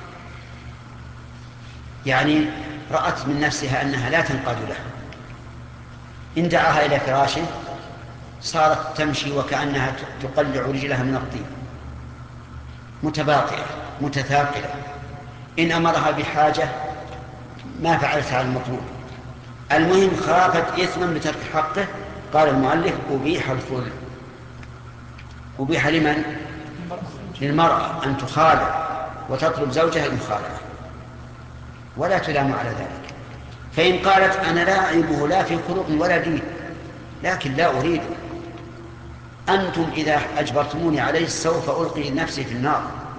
يعني رأت من نفسها أنها لا تنقاد له، إن دعاها إلى فراشه صارت تمشي وكأنها تقلع رجلها من الطين، متباطئة متثاقلة، إن أمرها بحاجة ما فعلت على المطلوب. المهم خافت إثما بترك حقه. قال المؤلف أبيح الخلع. أبيح لمن؟ للمرأة أن تخالع وتطلب زوجها المخالعة ولا تلام على ذلك. فإن قالت أنا لا أعيبه لا في خلق ولا دين، لكن لا أريد، أنتم إذا أجبرتموني عليه سوف ألقي نفسي في النار،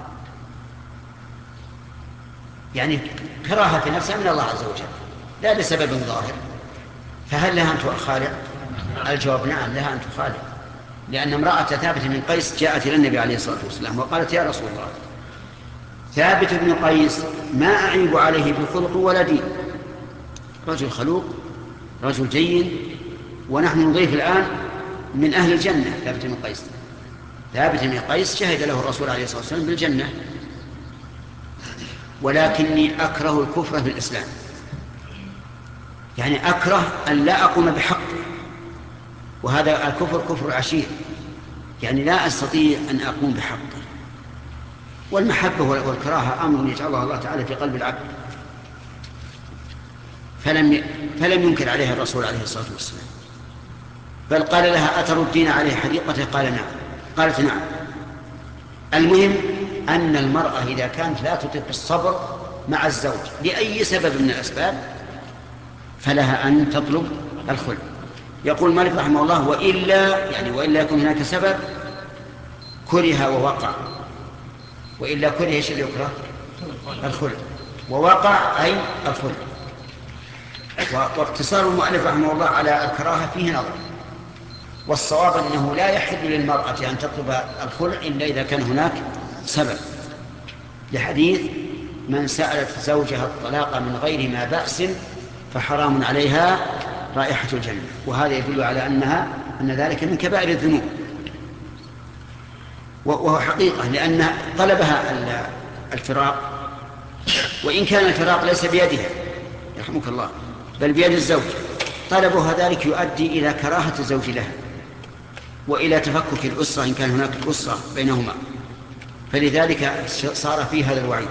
يعني كراهة في نفسها من الله عز وجل لا لسبب ظاهر، فهل لها أن تخالع؟ الجواب نعم، لها أن تخالع، لأن امرأة ثابت بن قيس جاءت إلى النبي عليه الصلاة والسلام وقالت يا رسول الله، ثابت بن قيس ما أعيب عليه بخلق ولا دين، رجل خلوق رجل جيد، ونحن نضيف الآن من أهل الجنة ثابت بن قيس. ثابت بن قيس شهد له الرسول عليه الصلاة والسلام بالجنة، ولكني أكره الكفر في الإسلام، يعني أكره أن لا أقوم بحقه، وهذا الكفر كفر عشير، يعني لا أستطيع أن أقوم بحقه. والمحبة والكراهة أمر يجعله الله تعالى في قلب العبد، فلم فلم ينكر عليها الرسول عليه الصلاة والسلام، بل قال لها أتردين عليه حديقته؟ قال نعم. قالت نعم. المهم أن المرأة إذا كانت لا تطيق الصبر مع الزوج لأي سبب من الأسباب فلها أن تطلب الخلع. يقول مالك رحمه الله وإلا، يعني وإلا يكون هناك سبب كره ووقع، وإلا كره ايش اللي يكره؟ الخلع، ووقع أي الخلع. واقتصار المؤلف رحمه الله على الكراهة فيه نظر، والصواب أنه لا يحل للمرأة أن تطلب الخلع إلا إذا كان هناك سبب، لحديث من سألت زوجها الطلاق من غير ما بأس فحرام عليها رائحة الجنة، وهذا يدل على أنها أن ذلك من كبائر الذنوب، وهو حقيقة، لأن طلبها الفراق، وإن كان الفراق ليس بيدها يرحمك الله بل بيد الزوج، طلبها ذلك يؤدي إلى كراهة الزوج لها وإلى تفكك الأسرة إن كان هناك أسرة بينهما، فلذلك صار فيه هذا الوعيد.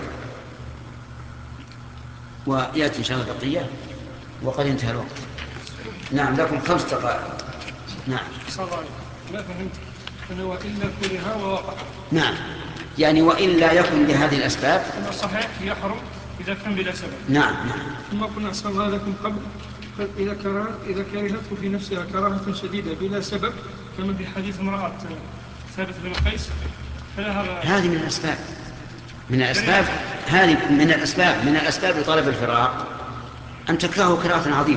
ويأتي إن شاء الله بقية وقد انتهى الوقت. نعم لكم خمس دقائق. نعم صغير ما فهمت أنه وإلا كلها ووقع. نعم يعني وإلا يكن لهذه الأسباب أنه صحيح يحرم إذا كان بلا سبب. نعم نعم. ثم كنا أسألها لكم قبل إذا كره إذا كرهته في نفسها كراهة شديدة بلا سبب كما في حديث امرأة ثابت بن قيس، هذه من الأسباب من الأسباب هذه من الأسباب من الأسباب لطلب الفراق أن تكرهه كراهة عظيمة،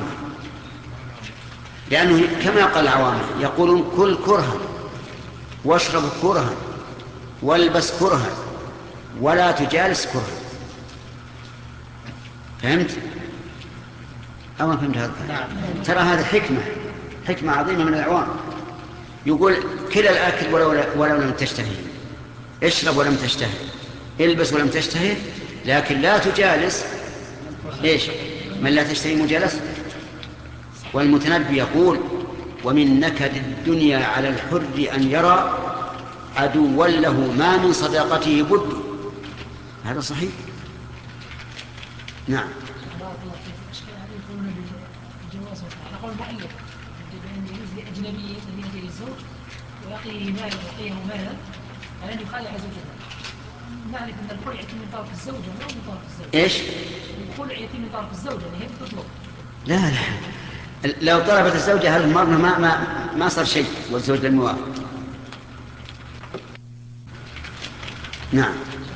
لأنه كما قال العوام يقولون كل كرها واشرب كرها والبس كرها ولا تجالس كرها، فهمت؟ أو ما فهمت هذا؟ ترى هذا حكمة حكمة عظيمة من الأعوام. يقول كلا الآكل ولو, ولو لم تشتهي، اشرب ولم تشتهي، البس ولم تشتهي، لكن لا تجالس إيش من لا تشتهي مجالسة. والمتنبي يقول ومن نكد الدنيا على الحر أن يرى عدوا له ما من صداقته بد. هذا صحيح. نعم. قول مؤلف بأن يجوز لأجنبية التي للزوج ويعطيه مالا ويعطيه مالا على أن يخالع زوجته. نعرف أن الخلع يتم من طرف الزوجة ولا من طرف الزوج؟ إيش؟ الخلع يتم من طرف الزوجة يعني هي بتطلب. لا لا، لو طلبت الزوجة هالمرة ما ما ما صار شيء والزوج لم يوافق. نعم.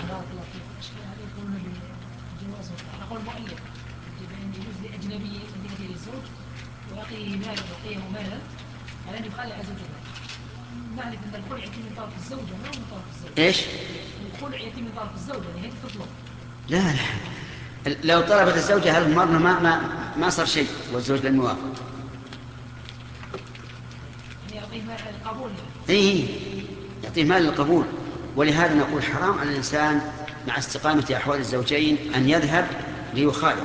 قول مؤلف بأن يجوز لأجنبية التي للزوج ويعطيه مالا ويعطيه مالا على أن يخالع زوجته. نعرف أن الخلع يتم من طرف الزوجة ولا من طرف الزوج؟ إيش؟ الخلع يتم من طرف الزوجة يعني هي بتطلب. لا لا، لو طلبت الزوجة هالمرة ما ما ما صار شيء والزوج لم يوافق. يعطيه مال القبول. إيه يعطيه مال القبول. ولهذا نقول حرام على الإنسان مع استقامة أحوال الزوجين أن يذهب ليخالع،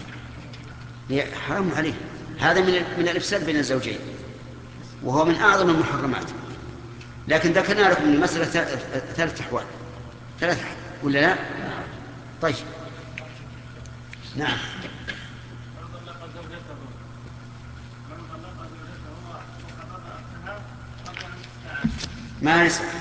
حرام عليه. هذا من من الإفساد بين الزوجين وهو من أعظم المحرمات. لكن ذكرنا لكم من المسألة ثلاث أحوال ثلاث أحوال ولا لا؟ طيب نعم. ما يسمع.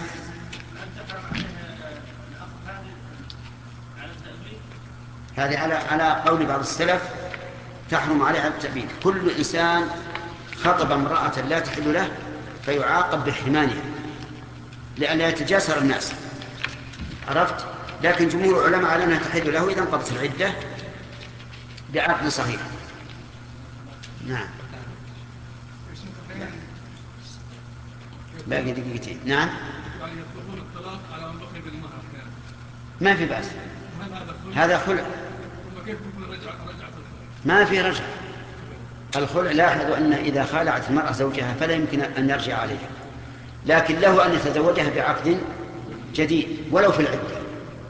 هذه على على قول بعض السلف تحرم عليها التأبيد. كل إنسان خطب امرأة لا تحل له فيعاقب بحرمانها لأن يتجاسر الناس. عرفت؟ لكن جمهور العلماء على أنها تحل له إذا انقضت العدة بعقد صحيح. نعم. باقي دقيقتين. نعم. ما في بأس. هذا خلع. ما في رجع. الخلع لاحظوا أن إذا خالعت المرأة زوجها فلا يمكن أن يرجع عليها، لكن له أن يتزوجها بعقد جديد ولو في العدة.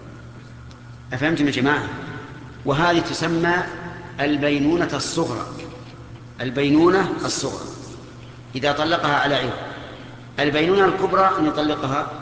أفهمتم يا جماعة؟ وهذه تسمى البينونة الصغرى. البينونة الصغرى إذا طلقها على عوض. البينونة الكبرى أن يطلقها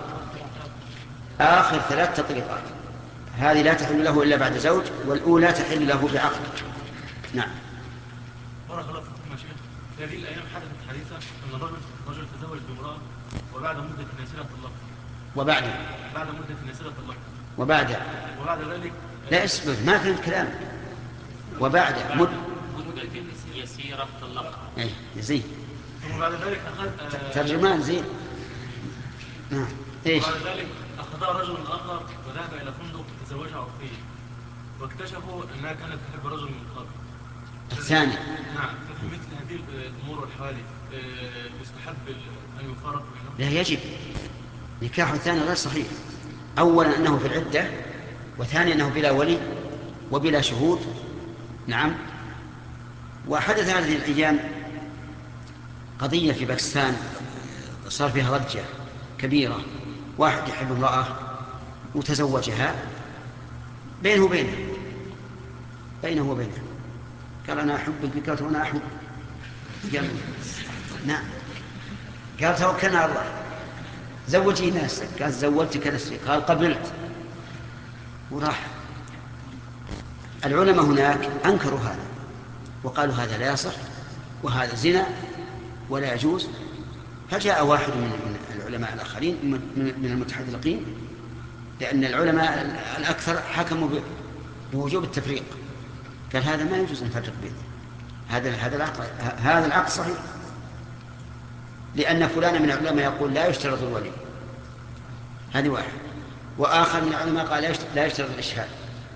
آخر ثلاث تطليقات. هذه لا تحل له إلا بعد زوج، والأولى تحل له بعقد. نعم. بارك الله فيكم يا شيخ. في هذه الأيام حدثت حديثة أن الرجل رجل تزوج بامرأة وبعد مدة يسيرة طلقها. وبعد بعد مدة يسيرة طلقها. وبعد وبعد ذلك لا اسمع ما فهمت كلام. وبعد مدة يسيرة طلقها. اي زين. ثم بعد ذلك أخذ ترجمان زين. نعم. ايش؟ بعد ذلك أخذها رجل آخر وذهب إلى فندق تزوجها عرفيا واكتشفوا أنها كانت تحب رجل من قبل. الثاني. نعم. ففي مثل هذه الأمور والحوالي يستحب أن يفارق بينهم؟ لا يجب. نكاح الثاني غير صحيح. أولا أنه في العدة، وثانيا أنه بلا ولي وبلا شهود. نعم. وحدث هذه الأيام قضية في باكستان صار فيها ضجة كبيرة. واحد يحب امرأة وتزوجها بينه وبينها بينه وبينها قال أنا أحبك، قالت أنا أحب. قال نعم. قال توكلنا على الله زوجي ناس. قال زوجتك نفسي. قال قبلت وراح. العلماء هناك أنكروا هذا وقالوا هذا لا يصح وهذا زنا ولا يجوز. فجاء واحد من العلماء الآخرين من المتحذلقين، لأن العلماء الأكثر حكموا بوجوب التفريق. قال هذا ما يجوز أن نفرق بينه. هذا هذا العقد هذا العقد صحيح، لأن فلان من العلماء يقول لا يشترط الولي. هذه واحد. وآخر من العلماء قال لا يشترط الإشهاد.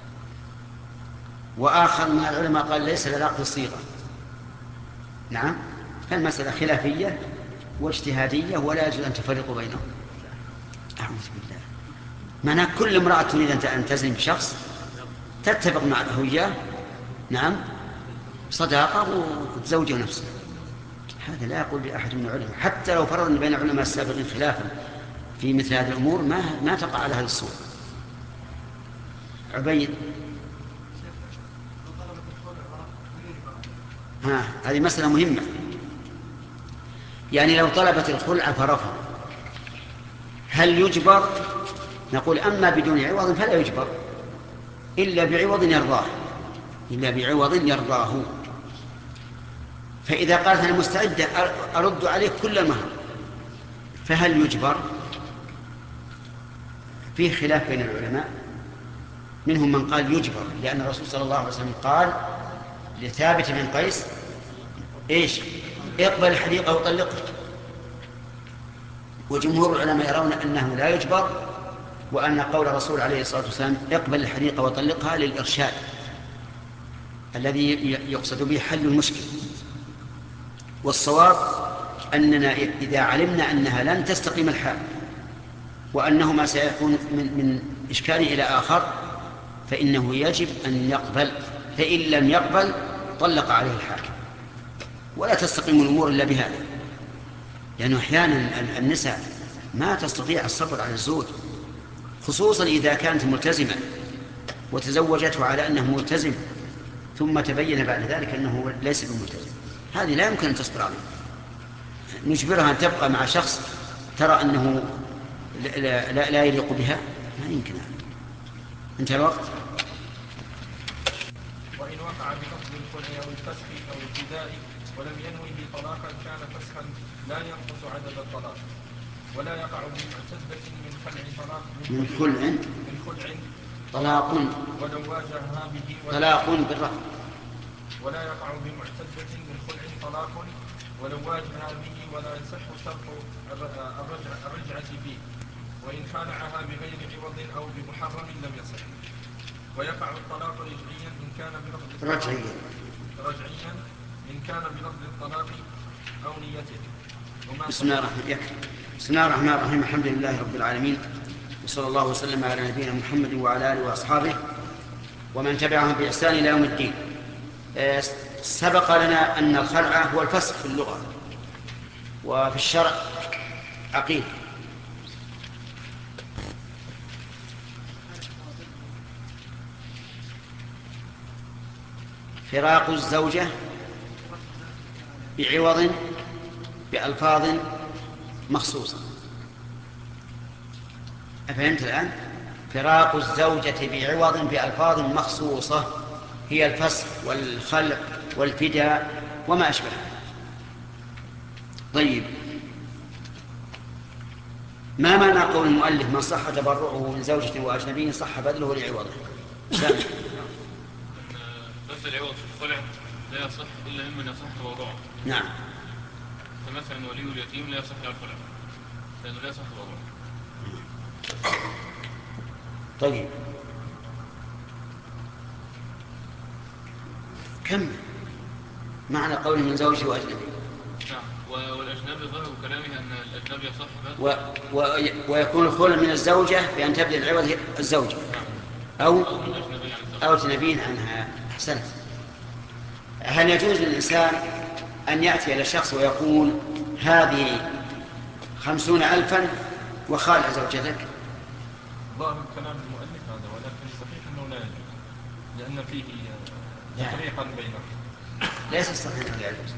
وآخر من العلماء قال ليس للعقد صيغة. نعم. فالمسألة خلافية واجتهادية ولا يجوز أن تفرقوا بينهم. أعوذ بالله. معناه كل امرأة تريد أن تزن بشخص تتفق معه إياه نعم صداقة وتزوجه نفسه. هذا لا يقول بأحد من العلماء، حتى لو فرضنا بين العلماء السابقين خلافا في مثل هذه الأمور ما ما تقع على هذه الصورة. عبيد. ها هذه مسألة مهمة. يعني لو طلبت الخلع فرفض هل يجبر؟ نقول أما بدون عوض فلا يجبر إلا بعوض يرضاه، إلا بعوض يرضاه. فإذا قالت أنا مستعدة أرد عليك كل المهر فهل يجبر؟ فيه خلاف بين العلماء، منهم من قال يجبر، لأن الرسول صلى الله عليه وسلم قال لثابت بن قيس إيش؟ اقبل الحديقة وطلقه. وجمهور العلماء يرون أنه لا يجبر، وأن قول الرسول عليه الصلاة والسلام اقبل الحديقة وطلقها للإرشاد الذي يقصد به حل المشكل. والصواب أننا إذا علمنا أنها لن تستقيم الحال وأنه ما سيكون من, من إشكال إلى آخر فإنه يجب أن يقبل، فإن لم يقبل طلق عليه الحاكم. ولا تستقيم الأمور إلا بهذا، لأنه أحيانا النساء ما تستطيع الصبر على الزوج، خصوصا إذا كانت ملتزمة وتزوجته على أنه ملتزم ثم تبين بعد ذلك أنه ليس بملتزم، هذه لا يمكن أن تصبر عليه. نجبرها أن تبقى مع شخص ترى أنه لا, لا, لا يليق بها، ما يمكن. انتهى الوقت. وإن وقع بلفظ الخلع أو الفسخ أو الابتداء ولم ينوي طلاقا كان فسخا لا ينقص عدد الطلاق، ولا يقع بمعتدة من خلع طلاق من خلع من خلع طلاق ولو واجهها به طلاق بالرفع، ولا يقع بمعتدة من خلع طلاق ولو واجهها به ولا يصح شرط الرجعة فيه، وإن خالعها بغير عوض أو بمحرم لم يصح. ويقع الطلاق رجعيا إن كان بلفظ الطلاق رجعيا رجعيا إن كان بلفظ الطلاق أو نيته. بسم الله الرحمن الرحيم. بسم الله الرحمن الرحيم. الحمد لله رب العالمين، وصلى الله وسلم على نبينا محمد وعلى آله وأصحابه ومن تبعهم بإحسان إلى يوم الدين. سبق لنا أن الخلع هو الفسخ في اللغة، وفي الشرع عقيد. فراق الزوجة بعوض بألفاظ مخصوصة. أفهمت الآن؟ فراق الزوجة بعوض بألفاظ مخصوصة هي الفسخ والخلع والفداء وما أشبه. طيب، ما معنى قول المؤلف من صح تبرعه من زوجة وأجنبي صح بذله لعوضه؟ سامع. بس العوض في الخلع لا يصح إلا ممن يصح تبرعه. نعم. فمثلا ولي اليتيم لا يصح له الخلع لأنه لا يصح تبرعه. طيب، كم معنى قوله من زوجه وأجنبي؟ نعم. والأجنبي ظاهر كلامه أن الأجنبي يصح و... و... ويكون الخلع من الزوجة بأن تبذل العوض الزوجة أو أو أجنبي عنها. أحسنت. هل يجوز للإنسان أن يأتي إلى شخص ويقول هذه خمسون ألفا وخالع زوجتك؟ ظاهر كلام المؤلف هذا، ولكن صحيح أنه لا يجوز لأن فيه تفريقا بينهم. ليس صحيح أنه لا يجوز.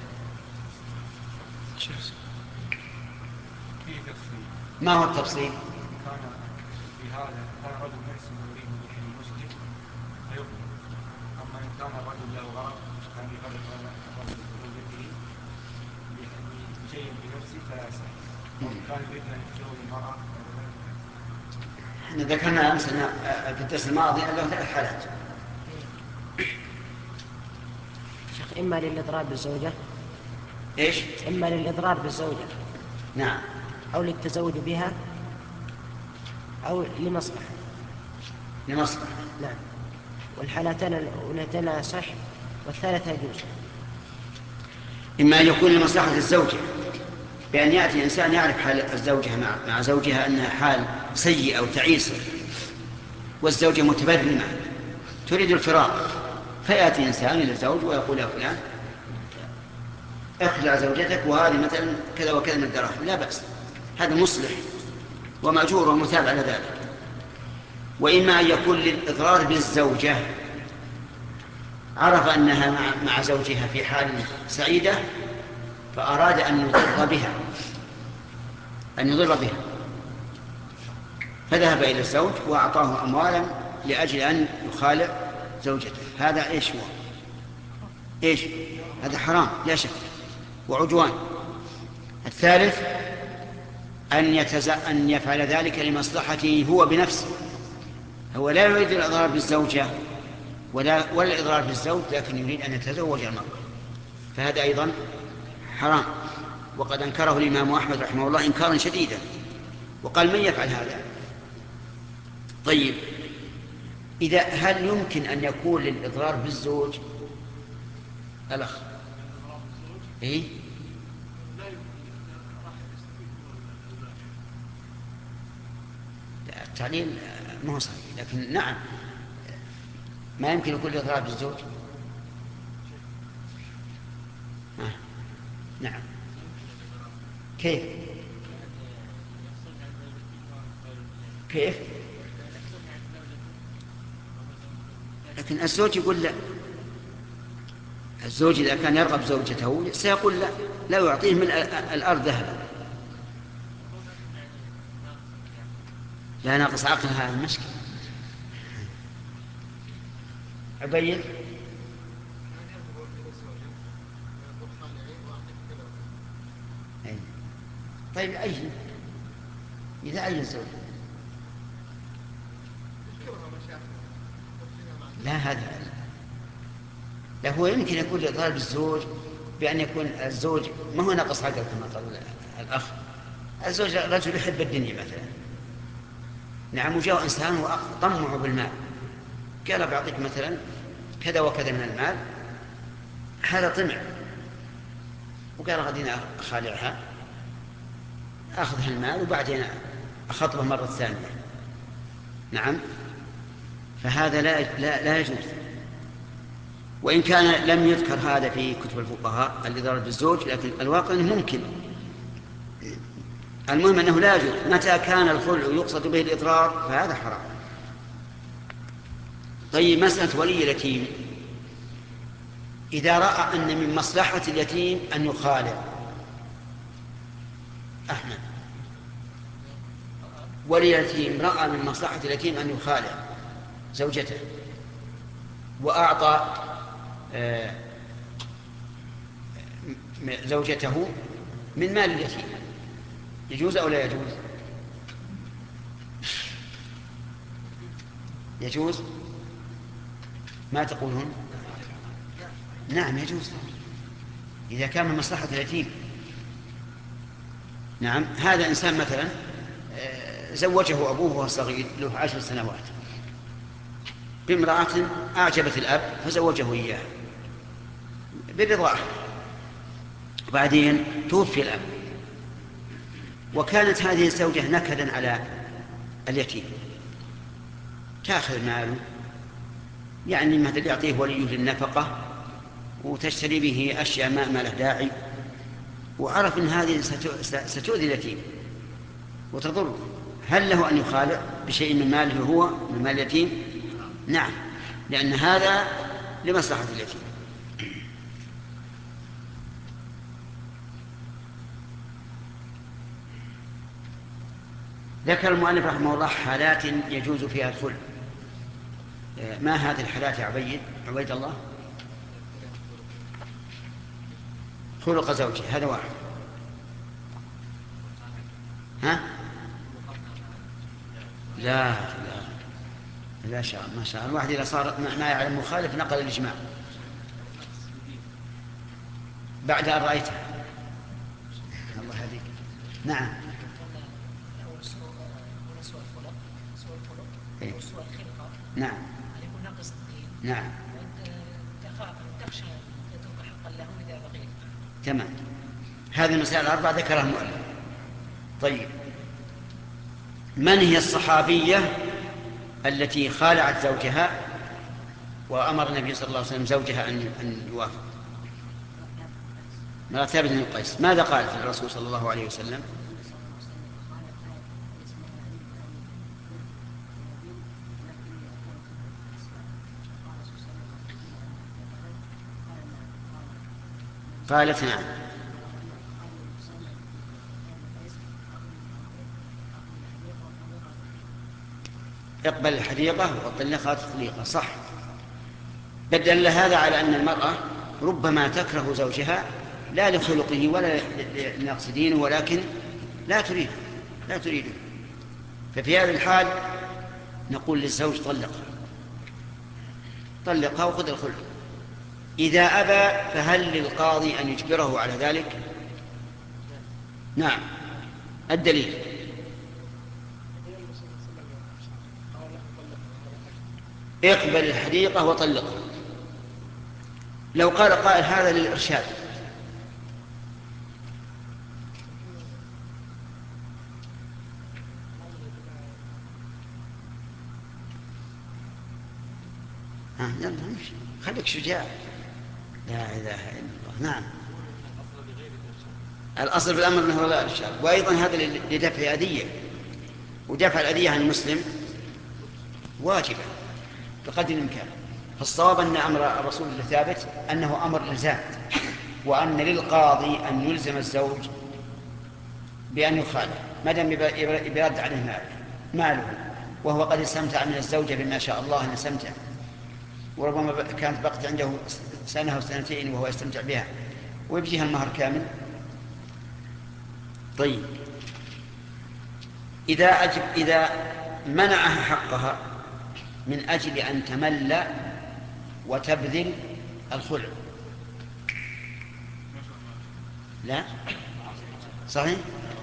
فيه تفصيل. ما هو التفصيل؟ كان في هذا كان رجل محسن يريد به المسلم فيقبل، أما إن كان الرجل له غرض كان يغرق الرجل بزوجته بشيء بنفسه فلا يصح. كان يريد أن يتزوج المرأة. احنا ذكرنا أمس في الدرس الماضي أنه ثلاث حالات. شيخ، إما للإضرار بالزوجة. إيش؟ إما للإضرار بالزوجة. نعم. أو للتزوج بها أو لمصلحة. لمصلحة. نعم. والحالتان الأولتان صح والثالثة يجوز. إما أن يكون لمصلحة الزوجة بأن يأتي إنسان يعرف حال الزوجة مع, مع زوجها أنها حال سيئة أو تعيسة، والزوجة متبرمة تريد الفراق، فيأتي إنسان إلى الزوج ويقول يا فلان اخلع زوجتك وهذه مثلا كذا وكذا من الدراهم، لا بأس، هذا مصلح ومأجور ومثاب على ذلك. وإما أن يكون للإضرار بالزوجة، عرف أنها مع زوجها في حال سعيدة فأراد أن يضر بها أن يضر بها فذهب إلى الزوج وأعطاه أموالا لأجل أن يخالع زوجته، هذا إيش هو؟ إيش؟ هذا حرام لا شك وعدوان. الثالث أن, يتز... أن يفعل ذلك لمصلحته هو بنفسه، هو لا يريد الإضرار بالزوجة ولا, ولا الإضرار بالزوج، لكن يريد أن يتزوج المرأة، فهذا أيضا حرام، وقد أنكره الإمام أحمد رحمه الله إنكارا شديدا، وقال من يفعل هذا؟ طيب إذا هل يمكن أن يكون للإضرار بالزوج الأخ؟ إيه؟ التعليل ما هو صحيح، لكن نعم ما يمكن يكون الإضرار بالزوج. آه. نعم كيف كيف لكن الزوج يقول لا، الزوج إذا كان يرغب زوجته سيقول لا، لا يعطيه من الأرض ذهبا، لا ناقص عقلها المشكلة. عبيد طيب أي إذا أي الزوج لا هذا لا، هو يمكن يكون الإضرار بالزوج بأن يكون الزوج ما هو ناقص عقل كما قال الأخ، الزوج رجل يحب الدنيا مثلا، نعم، وجاء إنسان وطمعه بالمال قال بعطيك مثلا كذا وكذا من المال، هذا طمع وقال غدينا أخالعها أخذها المال وبعدين أخطبه مرة ثانية، نعم، فهذا لا, لا, لا يجوز. وإن كان لم يذكر هذا في كتب الفقهاء الإضرار بالزوج، لكن الواقع أنه ممكن. المهم أنه لا يجوز، متى كان الخلع يقصد به الإضرار فهذا حرام. طيب مسألة ولي اليتيم، إذا رأى أن من مصلحة اليتيم أن يخالع، أحمد، ولي اليتيم رأى من مصلحة اليتيم أن يخالع زوجته وأعطى زوجته من مال اليتيم، يجوز أو لا يجوز؟ يجوز؟ ما تقولون؟ نعم يجوز إذا كان من مصلحة اليتيم. نعم، هذا إنسان مثلا زوجه أبوه وهو صغير له عشر سنوات بامرأة أعجبت الأب فزوجه إياه بالرضاعة، وبعدين توفي الأب، وكانت هذه الزوجة نكدا على اليتيم، تأخذ ماله، يعني مثل يعطيه وليه للنفقة وتشتري به أشياء ما, ما له داعي، وعرف أن هذه ستؤذي اليتيم وتضره، هل له أن يخالع بشيء من ماله هو من مال اليتيم؟ نعم، لأن هذا لمصلحة اليتيم. ذكر المؤلف رحمه الله حالات يجوز فيها الخلع، ما هذه الحالات يا عبيد عبيد الله؟ خلق زوجه هذا واحد، ها؟ لا لا لا شاء ما شاء الواحد إذا صار ما يعلم مخالف نقل الإجماع بعد أن رأيتها. الله هديك. نعم إيه؟ نعم نعم تمام. هذه المسائل الأربعة ذكرها المؤلف. طيب، من هي الصحابية التي خالعت زوجها وأمر النبي صلى الله عليه وسلم زوجها أن أن يوافق. ما ثابت بن قيس ماذا قال في الرسول صلى الله عليه وسلم؟ قالت نعم. اقبل الحديقة وطلقها تطليقا صح. بدل هذا على أن المرأة ربما تكره زوجها لا لخلقه ولا لنقص دينه ولكن لا تريد لا تريده، ففي هذه الحال نقول للزوج طلقها طلقها وخذ الخلق. إذا أبى فهل للقاضي أن يجبره على ذلك؟ نعم. الدليل اقبل الحديقة وطلقها. لو قال قائل هذا للإرشاد ها يلا نمشي خليك شجاع. لا إله إلا الله. نعم. الأصل في الأمر أنه لا إرشاد، وأيضا هذا لدفع أذية، ودفع الأذية عن المسلم واجبة بقدر الإمكان. فالصواب أن أمر الرسول الثابت أنه أمر إلزام، وأن للقاضي أن يلزم الزوج بأن يخالف ما دام يرد عليه ماله وهو قد استمتع من الزوجة بما شاء الله أن يستمتع، وربما كانت بقت عنده سنة أو سنتين وهو يستمتع بها ويبجيها المهر كامل. طيب إذا, أجب إذا منعها حقها من أجل أن تمل وتبذل الخلع لا صحيح؟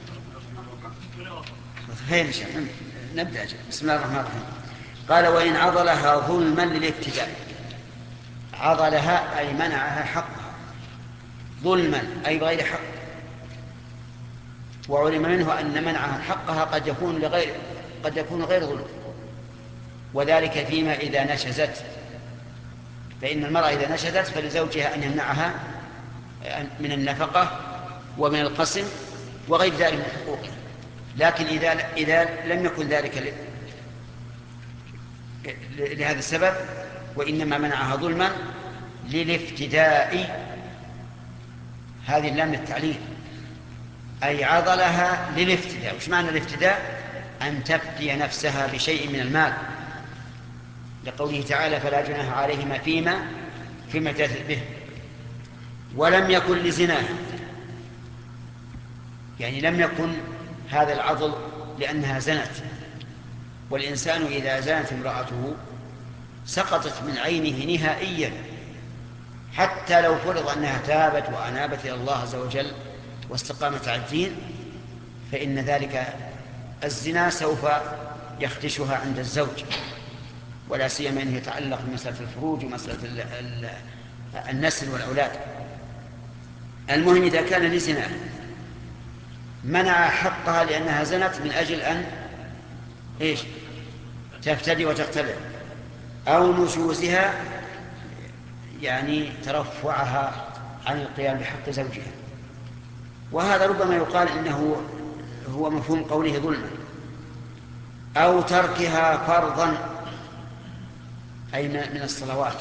خير شيء نبدأ. بسم الله الرحمن الرحيم. قال وإن عضلها ظلما للافتداء. عضلها أي منعها حقها، ظلما أي بغير حق، وعلم منه أن منعها حقها قد يكون لغير قد يكون غير ظلم، وذلك فيما إذا نشزت، فإن المرأة إذا نشزت فلزوجها أن يمنعها من النفقة ومن القسم وغير ذلك من حقوقها. لكن إذا إذا لم يكن ذلك لهذا السبب وإنما منعها ظلما للافتداء، هذه اللام للتعليل، أي عضلها للافتداء. وش معنى الافتداء؟ أن تفدي نفسها بشيء من المال، لقوله تعالى فلا جناح عليهما فيما فيما اعتدت به. ولم يكن لزناها، يعني لم يكن هذا العضل لأنها زنت، والإنسان إذا زنت امرأته سقطت من عينه نهائيا، حتى لو فرض أنها تابت وأنابت إلى الله عز وجل واستقامت على الدين، فإن ذلك الزنا سوف يخدشها عند الزوج، ولا سيما أنه يتعلق بمسألة الفروج ومسألة النسل والأولاد. المهم إذا كان لزنا منع حقها لأنها زنت من أجل أن إيش تفتدي وتقتلع، أو نشوزها يعني ترفعها عن القيام بحق زوجها، وهذا ربما يقال إنه هو مفهوم قوله ظلما، أو تركها فرضا أي من الصلوات،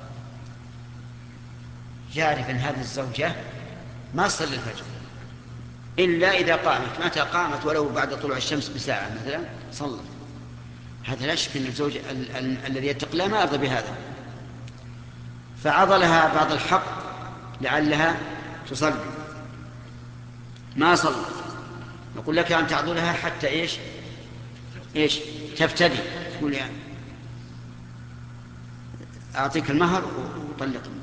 يعرف أن هذه الزوجة ما تصلي الفجر إلا إذا قامت، متى قامت ولو بعد طلوع الشمس بساعة مثلا صلت. هذا لا شك أن الزوج ال- ال- الذي يتقي الله ما يرضى بهذا، فعضلها بعض الحق لعلها تصلي، ما صلت. نقول لك أن تعضلها حتى إيش إيش تفتدي، تقول يعني أعطيك المهر وطلقني.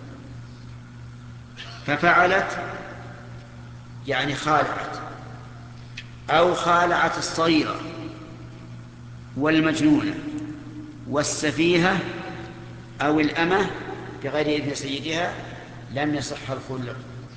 ففعلت يعني خالعت، أو خالعت الصغيرة والمجنونة والسفيهة أو الأمة بغير إذن سيدها لم يصح الخلع.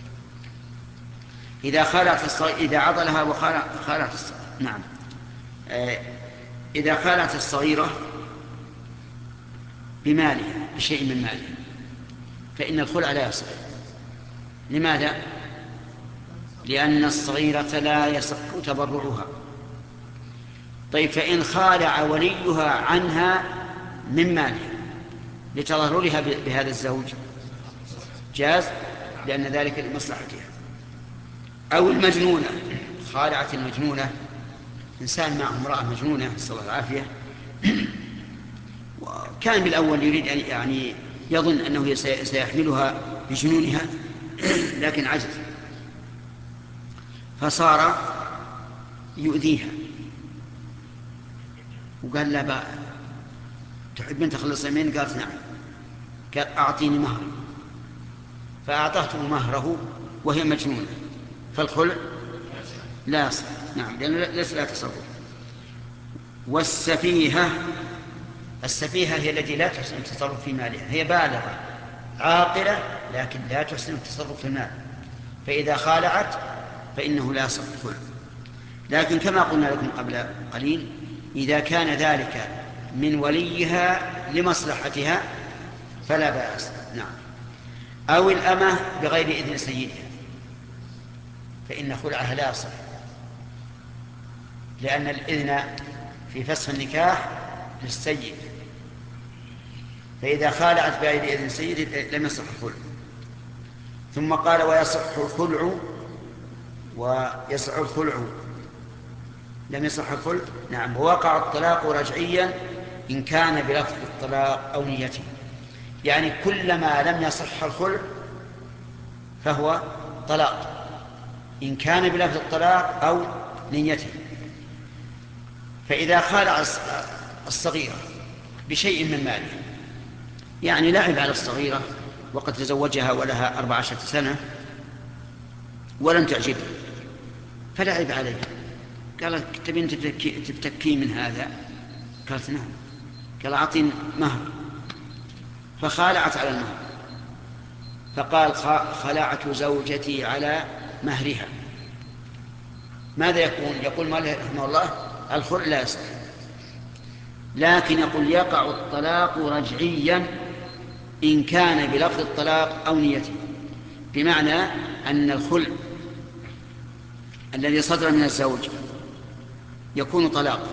إذا خالعت الصغيرة، إذا عضلها وخالعت الصغيرة، نعم آه إذا خالعت الصغيرة بمالها بشيء من ماله، فإن الخلع لا يصح. لماذا؟ لأن الصغيرة لا يصح تبرعها. طيب فإن خالع وليها عنها من مالها لتظهرها بهذا الزوج جاز، لأن ذلك لمصلحتها. أو المجنونة، خالعة المجنونة، إنسان معه امرأة مجنونة نسأل الله العافية، وكان بالأول يريد أن يعني يظن أنه سيحملها بجنونها لكن عجز، فصار يؤذيها وقال لا بقى تحبين تخلصي مني؟ قالت نعم. قال أعطيني مهر، فأعطته مهره وهي مجنونة، فالخلع لا يصح. نعم، لأنه ليس لها تصرف. والسفيهة، السفيهة هي التي لا تحسن التصرف في مالها، هي بالغة عاقلة لكن لا تحسن التصرف في المال، فإذا خالعت فإنه لا يصح الخلع. لكن كما قلنا لكم قبل قليل، إذا كان ذلك من وليها لمصلحتها فلا بأس. نعم. أو الأمة بغير إذن سيدها، فإن خلعها لا يصح، لأن الإذن في فسخ النكاح للسيد، فإذا خالعت بغير إذن سيد لم يصح الخلع. ثم قال ويصح الخلع، ويصح الخلع لم يصح الخلع. نعم. ووقع الطلاق رجعيا إن كان بلفظ الطلاق أو نيته، يعني كلما لم يصح الخلع فهو طلاق إن كان بلفظ الطلاق أو نيته. فإذا خالع الصغيرة بشيء من ماله، يعني لعب على الصغيرة وقد تزوجها ولها أربع عشرة سنة ولم تعجبه فلعب عليها، قالت تبين تبتكي من هذا؟ قالت نعم. قال أعطيني مهر، فخالعت على المهر، فقال خلعت زوجتي على مهرها. ماذا يكون؟ يقول مالك رحمه الله الخلع لا يصح، لكن يقول يقع الطلاق رجعيا إن كان بلفظ الطلاق أو نيته، بمعنى أن الخلع الذي صدر من الزوج يكون طلاقا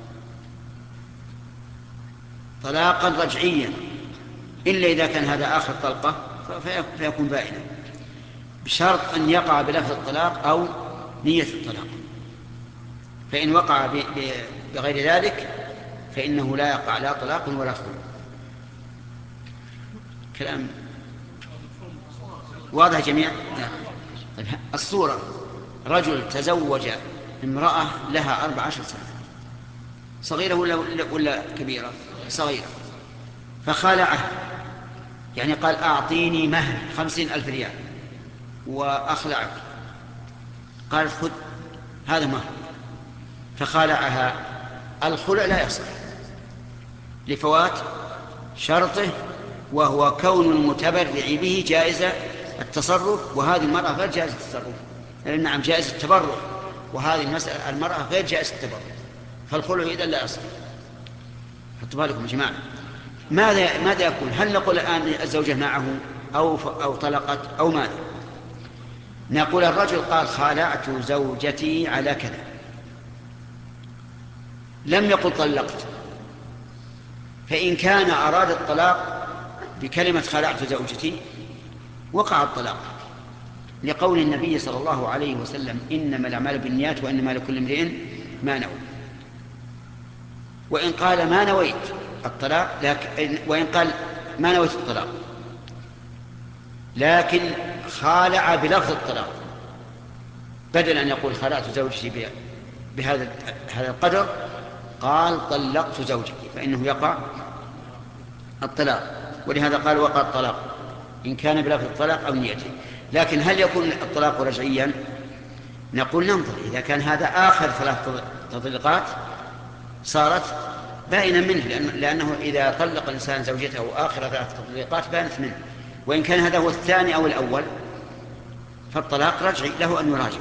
طلاقا رجعيا، إلا إذا كان هذا آخر طلقة فيكون بائنا، بشرط أن يقع بلفظ الطلاق أو نية الطلاق. فإن وقع بغير ذلك فإنه لا يقع لا طلاق ولا خلع. كلام واضح جميعا؟ الصورة رجل تزوج امرأة لها أربع عشر سنة، صغيرة ولا, ولا كبيرة؟ صغيرة، فخالعها، يعني قال أعطيني مهر خمسين ألف ريال وأخلعك، قال خذ هذا مهر، فخالعها. الخلع لا يصح لفوات شرطه، وهو كون المتبرع به جائزة التصرف، وهذه المرأة غير جائزة التصرف. نعم جائزة التبرع، وهذه المسألة المرأة غير جائزة التبرع، فالخلع إذن لا يصح. حطوا بالكم يا جماعة. ماذا ماذا يكون؟ هل نقول الآن الزوجة معه أو أو طلقت أو ماذا؟ نقول الرجل قال خالعت زوجتي على كذا، لم يقل طلقت، فإن كان أراد الطلاق بكلمة خالعت زوجتي وقع الطلاق، لقول النبي صلى الله عليه وسلم إنما الأعمال بالنيات وإنما لكل امرئ ما نوى. وإن قال ما نويت الطلاق، لكن وإن قال ما نويت الطلاق لكن خالع بلفظ الطلاق، بدل أن يقول خلعت زوجتي بهذا هذا القدر قال طلقت زوجتي، فإنه يقع الطلاق. ولهذا قال وقع الطلاق إن كان بلفظ الطلاق أو نيته. لكن هل يكون الطلاق رجعيا؟ نقول ننظر، إذا كان هذا آخر ثلاث تطليقات صارت بائنا منه، لأنه إذا طلق الإنسان زوجته آخر ثلاث تطليقات بانت منه. وإن كان هذا هو الثاني أو الأول فالطلاق رجعي، له أن يراجع.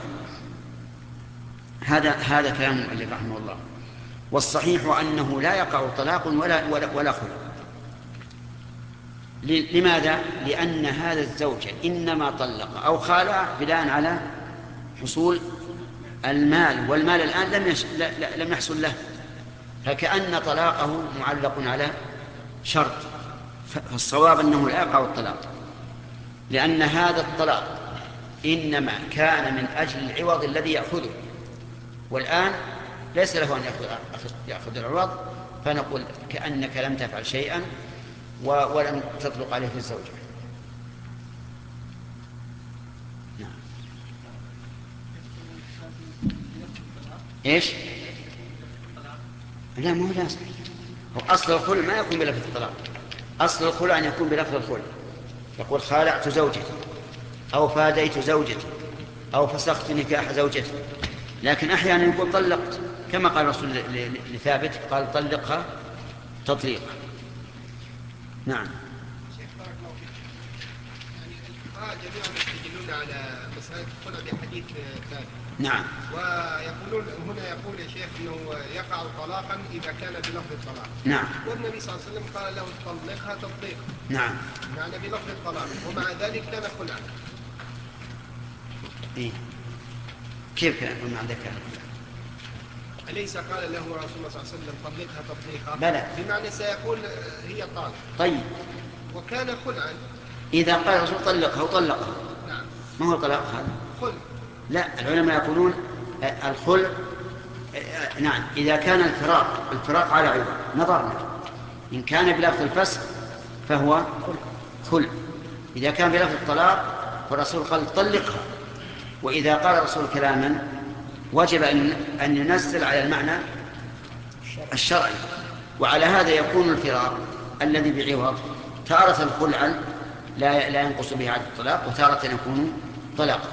هذا هذا كلام المؤلف رحمه الله. والصحيح أنه لا يقع طلاق ولا ولا, ولا خلع. لماذا؟ لأن هذا الزوج إنما طلق أو خالع بناء على حصول المال، والمال الآن لم يش... لا... لا... لم يحصل له، فكأن طلاقه معلق على شرط. فالصواب أنه لا يقع الطلاق، لأن هذا الطلاق إنما كان من أجل العوض الذي يأخذه، والآن ليس له أن يأخذ, يأخذ العوض، فنقول كأنك لم تفعل شيئا ولم تطلق عليه في الزوجة. نعم. إيش؟ لا، مو لازم. أصل الخلع ما يكون بلفظ الطلاق، أصل الخلع أن يكون بلفظ الخلع. يقول خالعت زوجتي أو فاديت زوجتي أو فسخت نكاح زوجتي، لكن أحيانا يقول طلقت، كما قال الرسول لثابت قال طلقها تطليقا. نعم. شيخ بارك الله فيك. يعني الفقهاء جميعا يستدلون على مسألة الخلع بحديث ثابت. نعم. ويقولون هنا يقول يا شيخ انه يقع طلاقا اذا كان بلفظ الطلاق. نعم. والنبي صلى الله عليه وسلم قال له طلقها تطليقا. نعم. معنى بلفظ الطلاق، ومع ذلك كان خلعا. إيه؟ كيف كان مع ذلك؟ أليس قال له رسول الله صلى الله عليه وسلم طلقها تطليقا؟ بلى. بمعنى سيقول هي طالق. طيب. وكان خلعا. إذا قال الرسول طلقها وطلقها. نعم. ما هو طلاق هذا؟ خلع. لا، العلماء يقولون الخلع نعم إذا كان الفراق الفراق على عوض، نظرنا إن كان بلفظ الفسخ فهو خلع، إذا كان بلفظ الطلاق فالرسول قال طلقها. وإذا قال الرسول كلاما وجب أن ينزل على المعنى الشرعي، وعلى هذا يكون الفراق الذي بعوض تارة خلعا لا لا ينقص به عدد الطلاق، وتارة يكون طلاقا.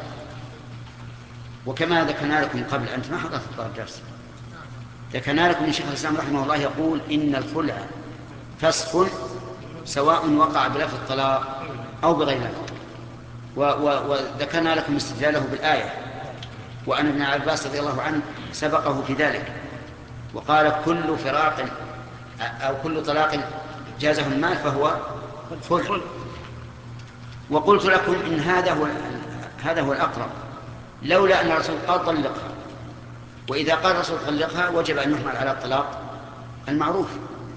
وكما ذكرنا لكم قبل، أنت ما حضرت الدرس، ذكرنا لكم من شيخ الإسلام رحمه الله يقول إن الخلع فسخ سواء وقع بلفظ الطلاق أو بغير لفظ، وذكرنا لكم استدلاله بالآية، وأن ابن عباس رضي الله عنه سبقه في ذلك وقال كل فراق أو كل طلاق جازه المال فهو خلع. وقلت لكم إن هذا هو هذا هو الأقرب، لولا أن الرسول قال طلقها، وإذا قال الرسول طلقها وجب أن يحمل على الطلاق المعروف.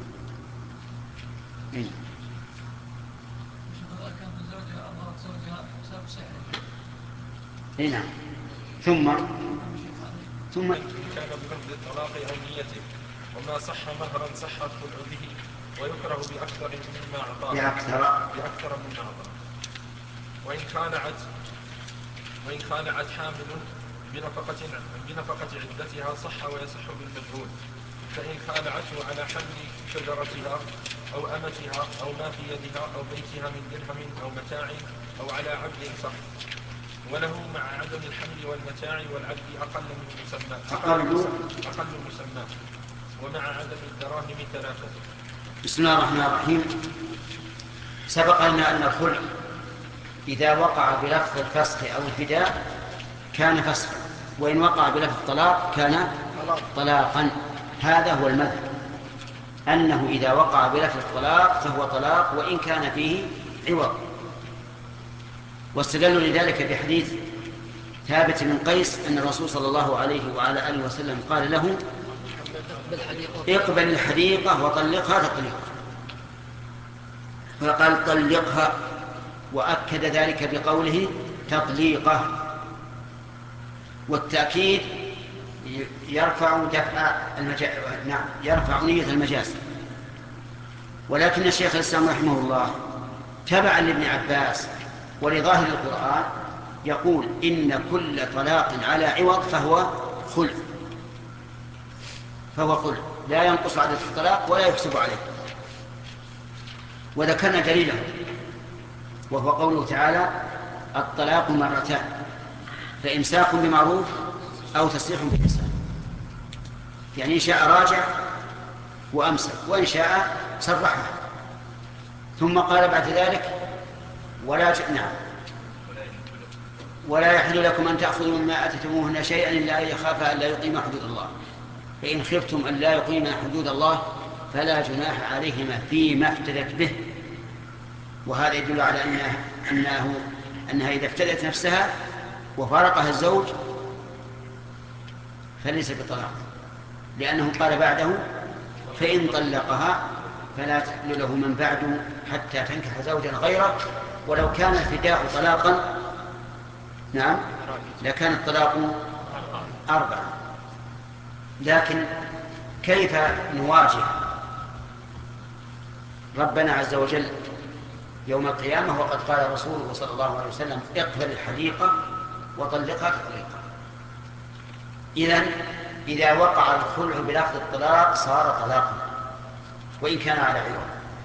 هنا ثم ثم كان بلفظ الطلاق أو نيته، وما صح مهرا صح الخلع به، ويكره بأكثر مما أعطاه بأكثر بأكثر مما أعطاه. وإن خالعت وإن خالعت حامل بنفقة بنفقة عدتها صح ويصح بالمجهول، فإن خالعته على حمل شجرتها أو أمتها أو ما في يدها أو بيتها من درهم أو متاع أو على عبد صح، وله مع عدم الحمل والمتاع والعبد أقل من مسمى أقل أقل مسمى ومع عدم الدراهم ثلاثة. بسم الله الرحمن الرحيم. سبق لنا أن الخلع إذا وقع بلفظ الفسخ أو الفداء كان فسخا، وإن وقع بلفظ الطلاق كان طلاقا. هذا هو المذهب، أنه إذا وقع بلفظ الطلاق فهو طلاق وإن كان فيه عوض. واستدلوا لذلك بحديث ثابت بن قيس أن الرسول صلى الله عليه وعلى آله وسلم قال له اقبل الحديقة وطلقها تطليقا، فقال طلقها، وأكد ذلك بقوله تطليقه. والتأكيد يرفع دفع المجاز، نعم يرفع نية المجاز. ولكن الشيخ الإسلام رحمه الله تبعا لابن عباس ولظاهر القرآن يقول إن كل طلاق على عوض فهو خلع، فهو خلع لا ينقص عدد الطلاق ولا يكسب عليه. وذكرنا دليله وهو قوله تعالى الطلاق مرتان، فإمساك بمعروف أو تسريح بإحسان، يعني إن شاء راجع وأمسك، وإن شاء صرحها. ثم قال بعد ذلك ولا ج... نعم ولا يحل لكم أن تأخذوا مما آتيتموهن شيئا إلا أن يخافا أن لا يقيما حدود الله، فإن خفتم أن لا يقيما حدود الله فلا جناح عليهما فيما افتدت به. وهذا يدل على أنه أنه أنها إذا افتدت نفسها وفارقها الزوج فليس بطلاق، لأنه قال بعده فإن طلقها فلا تحل له من بعد حتى تنكح زوجا غيره، ولو كان الفداء طلاقا نعم لكان الطلاق أربعة. لكن كيف نواجه ربنا عز وجل يوم القيامة وقد قال رسوله صلى الله عليه وسلم اقبل الحديقة وطلقها تطليقا؟ إذن إذا وقع الخلع بلفظ الطلاق صار طلاقا وإن كان على عوض.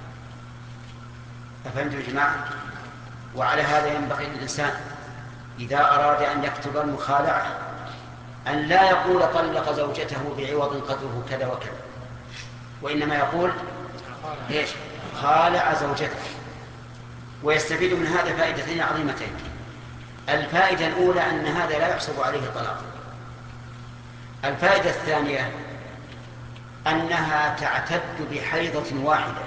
أفهمتم يا جماعة؟ وعلى هذا ينبغي للإنسان إذا أراد أن يكتب المخالعة أن لا يقول طلق زوجته بعوض قدره كذا وكذا، وإنما يقول إيش؟ خالع زوجته. ويستفيد من هذا فائدتين عظيمتين. الفائدة الأولى أن هذا لا يحسب عليه طلاق. الفائدة الثانية أنها تعتد بحيضة واحدة،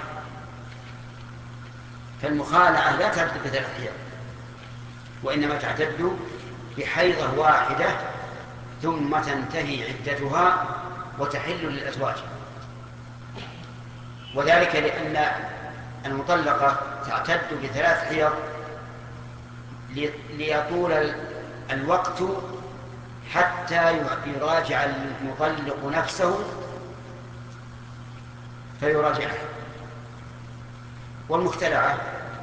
فالمخالعة لا تعتد بثلاث حيض وإنما تعتد بحيضة واحدة ثم تنتهي عدتها وتحل للأزواج. وذلك لأن المطلقة تعتد بثلاث حيض ليطول الوقت حتى يراجع المطلق نفسه فيراجعه. والمختلعة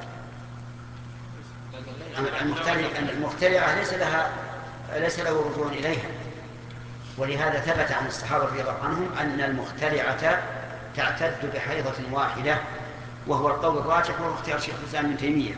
المختلعة ليس لها ليس له رجوع إليها، ولهذا ثبت عن الصحابة رضي الله عنهم أن المختلعة تعتد بحيضة واحدة، وهو القول الراجح وهو اختيار شيخ الإسلام ابن تيمية.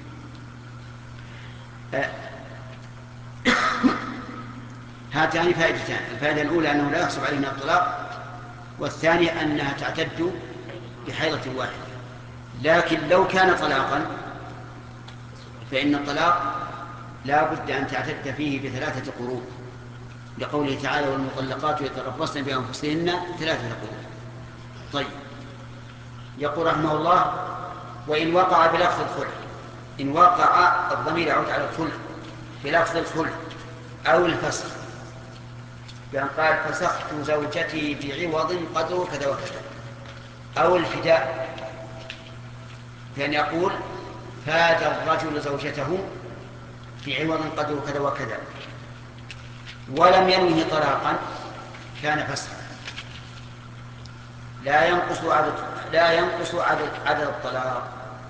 هاتان فائدتان: الفائدة الأولى أنه لا يحسب عليه من الطلاق، والثانية أنها تعتد بحيضة واحدة. لكن لو كان طلاقا فإن الطلاق لا بد أن تعتد فيه بثلاثة قروء، لقوله تعالى والمطلقات يتربصن بأنفسهن ثلاثة قروء. طيب، يقول رحمه الله وإن وقع بلفظ الخلع، إن وقع الضمير يعود على الخلع بلفظ الخلع أو الفسخ، بأن قال فسخت زوجتي بعوض قدره كذا وكذا، أو الفداء بأن يقول فاد الرجل زوجته بعوض قدره كذا وكذا ولم ينوه طلاقا كان فسخا. لا ينقص عدد لا ينقص عدد, عدد الطلاق.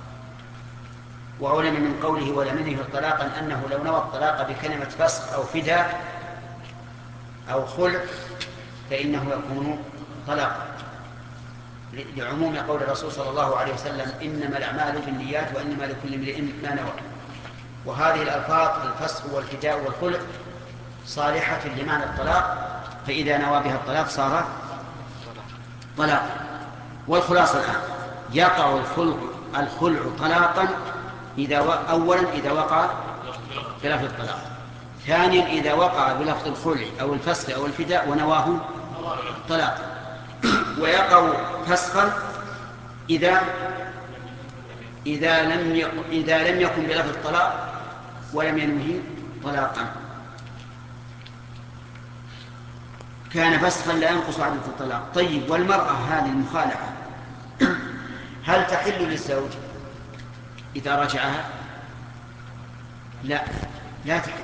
وعلم من قوله ولم ينوه طلاقا أنه لو نوى الطلاق بكلمة فسخ أو فداء أو خلع فإنه يكون طلاقا، لعموم قول الرسول صلى الله عليه وسلم إنما الأعمال بالنيات وإنما لكل امرئ ما نوى. وهذه الألفاظ الفسخ والفداء والخلع صالحة لمعنى الطلاق، فإذا نوى بها الطلاق صار طلاقا. والخلاصة الآن يقع الخلع الخلع طلاقا إذا و... أولا إذا وقع بلفظ الطلاق، ثانيا إذا وقع بلفظ الخلع أو الفسخ أو الفداء ونواه طلاقا. ويقع فسخا إذا إذا لم يكن إذا لم يكن بلفظ الطلاق ولم ينوه طلاقا، كان فسخا لا ينقص عدد الطلاق. طيب، والمرأة هذه المخالعة هل تحل للزوج إذا رجعها؟ لا، لا تحل،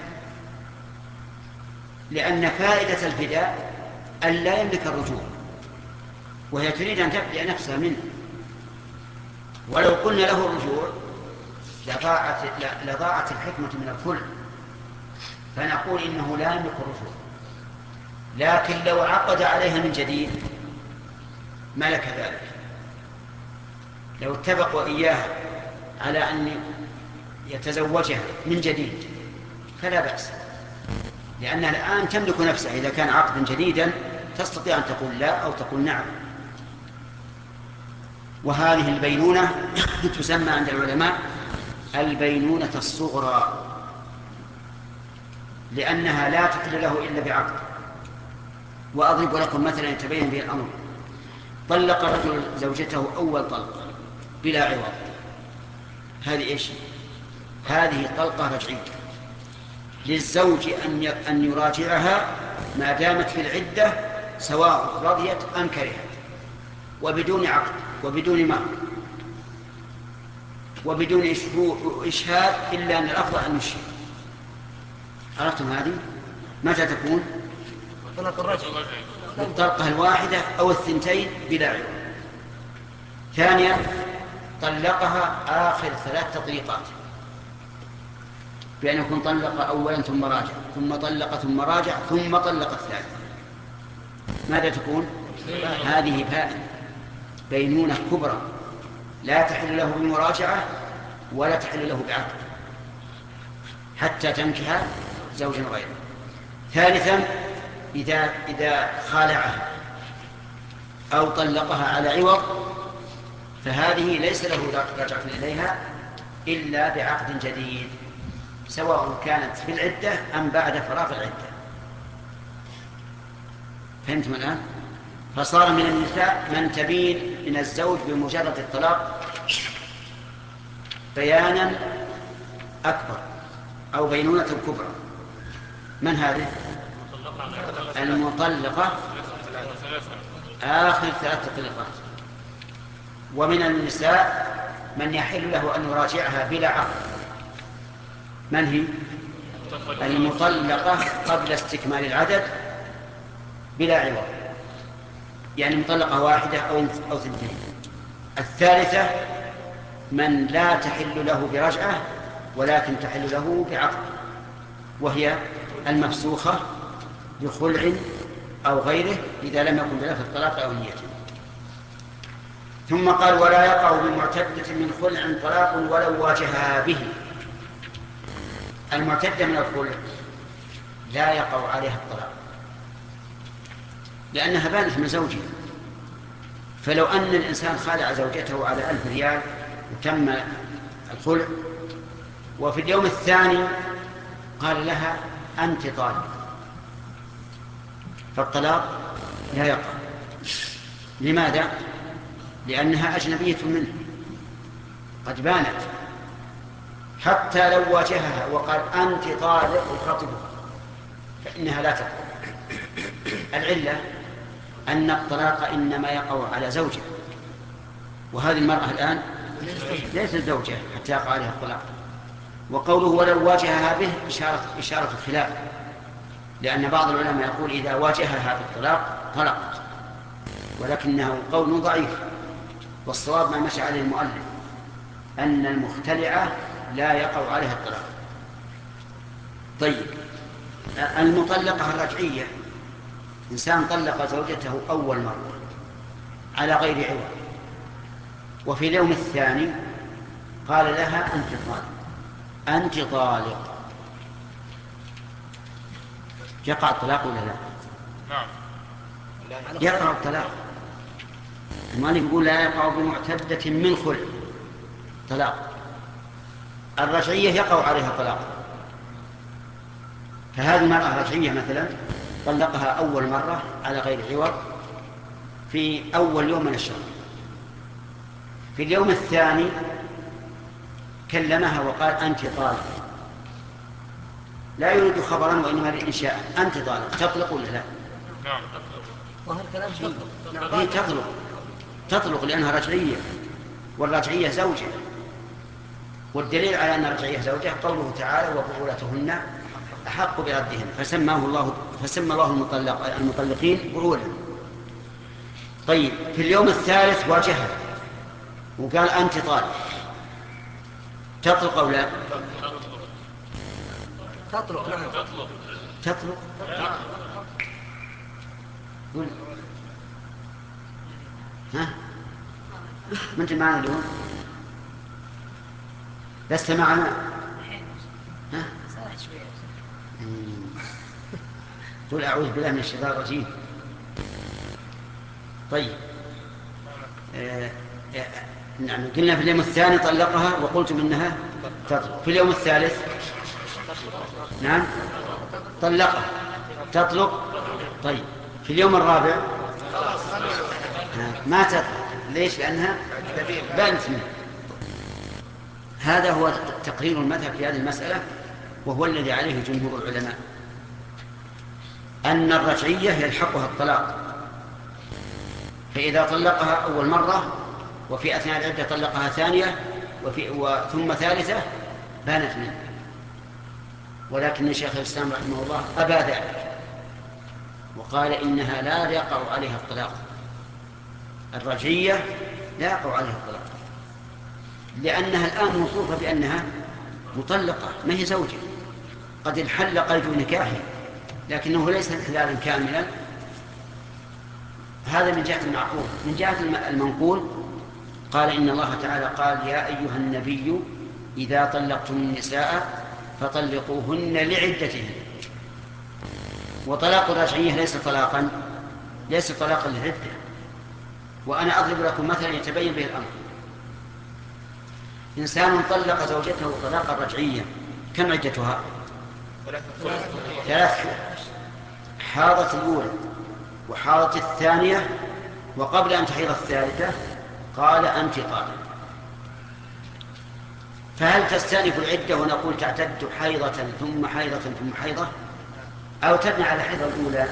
لأن فائدة الفداء أن لا يملك الرجوع، وهي تريد أن تفدي نفسها منه. ولو قلنا له الرجوع لضاعت لضاعت الحكمة من الخلع، فنقول إنه لا يملك الرجوع. لكن لو عقد عليها من جديد ملك ذلك، لو اتفقوا إياه على أن يتزوجها من جديد فلا بأس، لأنها الآن تملك نفسها. إذا كان عقدا جديدا تستطيع أن تقول لا أو تقول نعم. وهذه البينونة تسمى عند العلماء البينونة الصغرى، لأنها لا تحل له إلا بعقد. وأضرب لكم مثلا يتبين به الأمر: طلق رجل زوجته أول طلق بلا عوض، هذه إيش؟ هذه طلقة رجعية. للزوج أن أن يراجعها ما دامت في العدة سواء رضيت أم كرهت، وبدون عقد وبدون مهر وبدون إشهاد، إلا أن الأفضل أن يشهد. عرفتم هذه؟ متى تكون؟ بالطلقة الواحدة أو الثنتين بلا عوض. ثانيا طلقها آخر ثلاث تطليقات، بأن يكون طلق أولا ثم راجع ثم طلق ثم راجع ثم طلق الثالث. ماذا تكون؟ هذه بائن، بينونة كبرى، لا تحل له بمراجعة ولا تحل له بعقد حتى تنكح زوجا غيره. ثالثا إذا, إذا خالعها أو طلقها على عوض فهذه ليس له رجعة إليها إلا بعقد جديد، سواء كانت في العدة أم بعد فراغ العدة. فهمتم الآن؟ فصار من النساء من تبين من الزوج بمجرد الطلاق بيانا أكبر أو بينونة كبرى. من هذه؟ المطلقة آخر ثلاث تطليقات. ومن النساء من يحل له أن يراجعها بلا عقد. من هي؟ المطلقة قبل استكمال العدد بلا عوض، يعني مطلقة واحدة أو أو ثنتين. الثالثة من لا تحل له برجعة ولكن تحل له بعقد، وهي المفسوخة بخلع أو غيره إذا لم يكن بلفظ الطلاق أو نيته. ثم قال ولا يقع بمعتدة من خلع طلاق ولو واجهها به. المعتدة من الخلع لا يقع عليها الطلاق لأنها بانت من زوجها. فلو أن الإنسان خالع زوجته على ألف ريال وتم الخلع، وفي اليوم الثاني قال لها أنت طالق، فالطلاق لا يقع. لماذا؟ لأنها أجنبية منه، قد بانت. حتى لو واجهها وقال أنت طالق وخطبها فإنها لا تقع. العلة أن الطلاق إنما يقع على زوجة، وهذه المرأة الآن ليست زوجة حتى يقع عليها الطلاق. وقوله ولو واجهها به إشارة, إشارة الخلاف، لأن بعض العلماء يقول إذا واجهها بالطلاق طلقت، ولكنه قول ضعيف، والصواب ما مشى عليه المؤلف أن المختلعة لا يقع عليها الطلاق. طيب، المطلقة الرجعية إنسان طلق زوجته أول مرة على غير عوض، وفي اليوم الثاني قال لها أنت طالق أنت طالق، يقع الطلاق ولا لا؟ نعم يقع الطلاق. المؤلف يقول لا يقع بمعتدة من خلع طلاق. الرجعية يقع عليها طلاق. فهذه المرأة الرجعية مثلا طلقها أول مرة على غير عوض في أول يوم من الشهر، في اليوم الثاني كلمها وقال أنت طالق، لا يريد خبرا وإنما الإنشاء، أنت طالق، تطلق ولا لا؟ نعم وهذا الكلام تطلق. هي تطلق تطلق لأنها رجعية، والرجعية زوجة. والدليل على أن الرجعية زوجة قوله تعالى وبعولتهن أحق بردهن، فسماه الله فسمى الله المطلق المطلقين بعولا. طيب، في اليوم الثالث واجهها وقال أنت طالق، تطلق أو لا؟ تطلق. نعم تطلق. قل ها ما أنت معنا اليوم؟ لست معنا؟ ها؟ قل أعوذ بالله من الشيطان الرجيم. طيب، آه آه نعم، قلنا في اليوم الثاني طلقها وقلتم إنها تطلق. في اليوم الثالث نعم طلقها تطلق. طيب، في اليوم الرابع ما تطلق. ليش؟ لأنها بانت منه. هذا هو تقرير المذهب في هذه المسألة، وهو الذي عليه جمهور العلماء، أن الرجعية يلحقها الطلاق، فإذا طلقها أول مرة وفي أثناء العدة طلقها ثانية وفي وثم ثالثة بانت منه. ولكن شيخ الإسلام رحمه الله أبى ذلك وقال إنها لا يقع عليها الطلاق، الرجعية لا يقع عليها الطلاق، لأنها الآن موصوفة بأنها مطلقة ما هي زوجة، قد انحل قيد نكاحه لكنه ليس انحلالا كاملا. هذا من جهة المعقول. من جهة المنقول قال إن الله تعالى قال يا أيها النبي إذا طلقتم النساء فطلقوهن لعدتهن، وطلاق الرجعية ليس طلاقا ليس طلاقا للعدة. وأنا أضرب لكم مثلا يتبين به الأمر. إنسان طلق زوجته طلاقا رجعيا، كم عدتها؟ ثلاث. حاضت الأولى وحاضت الثانية، وقبل أن تحيض الثالثة قال أنت طالق، فهل تستأنف العدة ونقول تعتد حيضة ثم حيضة ثم حيضة، أو تبني على الحيضة الأولى؟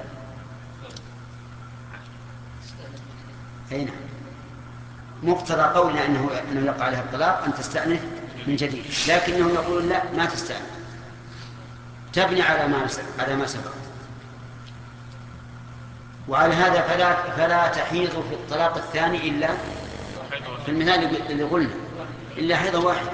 أين مقتضى قولنا أنه, أنه يقع عليها الطلاق أن تستأنف من جديد، لكنه يقول لا ما تستأنف، تبني على ما على ما سبق. وعلى هذا فلا فلا تحيض في الطلاق الثاني إلا في المثال اللي قلنا إلا حيضة واحدة.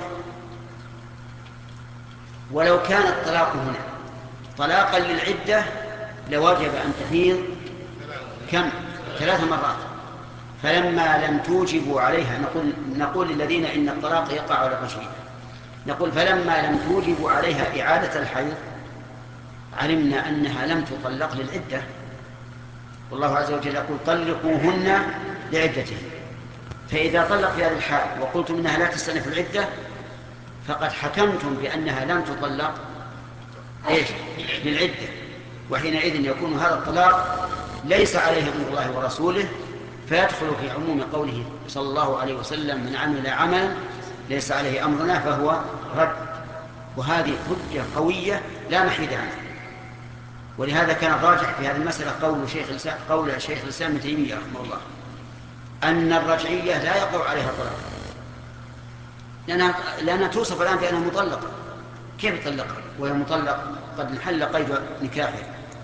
ولو كان الطلاق هنا طلاقا للعدة لوجب أن تحيض كم؟ ثلاث مرات. فلما لم توجبوا عليها نقول نقول للذين إن الطلاق يقع على الرجعية، نقول فلما لم توجبوا عليها إعادة الحيض علمنا أنها لم تطلق للعدة، والله عز وجل يقول طلقوهن لعدتهن. فإذا طلق في هذه الحال وقلتم إنها لا تستأنف العدة فقد حكمتم بأنها لم تطلق إيش؟ للعدة، وحينئذ يكون هذا الطلاق ليس عليه أمر الله ورسوله، فيدخل في عموم قوله صلى الله عليه وسلم من عمل عملا ليس عليه أمرنا فهو رد. وهذه حجة قوية لا محيد عنها. ولهذا كان الراجح في هذه المسألة قول شيخ الإسلام قول شيخ الإسلام ابن تيمية رحمه الله أن الرجعية لا يقع عليها طلاق، لأنها, لأنها توصف الآن بأنها مطلقة. كيف تطلقها وهي مطلق قد انحل قيد نكاحها؟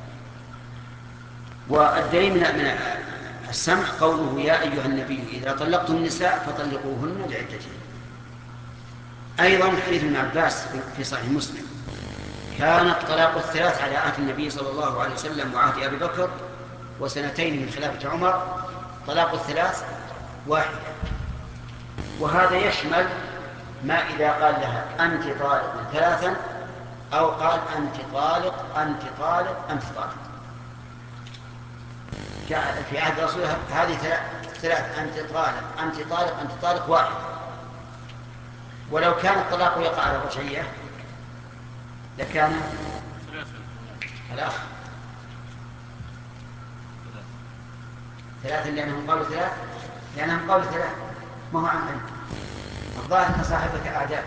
والدليل من السمع قوله يا أيها النبي إذا طلقتم النساء فطلقوهن لعدتهن. أيضا حديث ابن عباس في صحيح مسلم كان الطلاق الثلاث على عهد النبي صلى الله عليه وسلم وعهد أبي بكر وسنتين من خلافة عمر، طلاق الثلاث واحدة. وهذا يشمل ما إذا قال لها أنت طالق ثلاثا أو قال أنت طالق أنت طالق أنت طالق. في عهد رسول الله هذه ثلاث أنت طالق أنت طالق أنت طالق واحد. ولو كان الطلاق يقع على الرجعية لكان الأخ ثلاثة لأنهم قالوا ثلاث لأنهم قالوا ثلاث ما هو عن علم. الظاهر أن صاحبك أعداء.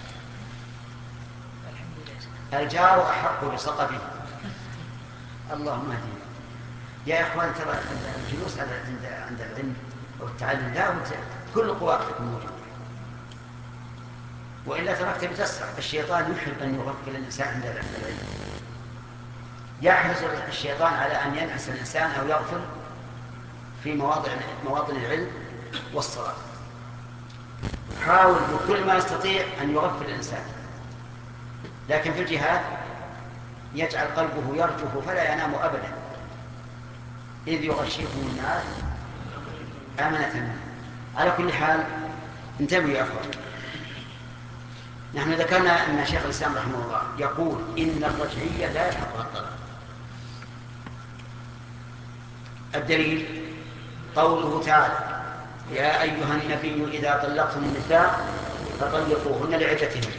الجار أحق بصقبه. اللهم اهدنا يا إخوان. ترى الجلوس عند عند العلم والتعلم لا كل قواك موجودة، وإلا تركت بتسرع. الشيطان يحب أن يغفل الإنسان عند العلم، يحرص الشيطان على أن ينعس الإنسان أو يغفل في مواضع مواطن العلم والصلاة. حاول بكل ما يستطيع أن يغفل الإنسان، لكن في الجهاد يجعل قلبه يرجف فلا ينام أبدا، إذ يغشيكم الناس أمنة منه. على كل حال انتبهوا يا أخوان. نحن ذكرنا أن شيخ الإسلام رحمه الله يقول إن الرجعية لا يلحقها الطلاق. الدليل قوله تعالى يا أيها النبي إذا طلقتم النساء فطلقوهن لعدتهن.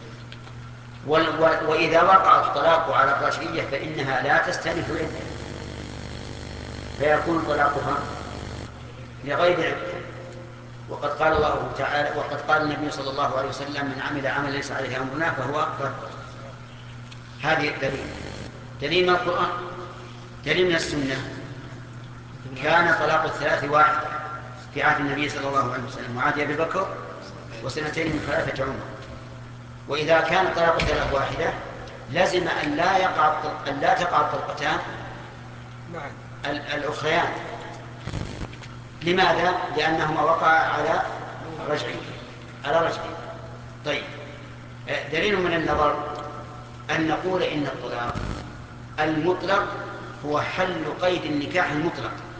وإذا وقع الطلاق على الرجعية فإنها لا تستأنف العدة، فيكون طلاقها لغير عدة. وقد قال الله تعالى وقد قال النبي صلى الله عليه وسلم: من عمل عملا ليس عليه أمرنا فهو رد. هذه الدليل. دليل من القرآن، دليل من السنة. كان طلاق الثلاث واحد في عهد النبي صلى الله عليه وسلم وعهد أبي بكر وسنتين من خلافة عمر. وإذا كان طلاق الثلاث واحدة لازم أن لا يقع أن لا تقع الطلقتان الأخريان. لماذا؟ لأنهما وقع على رجعين على رجعين. طيب، دليل من النظر أن نقول إن الطلاق المطلق هو حل قيد النكاح المطلق،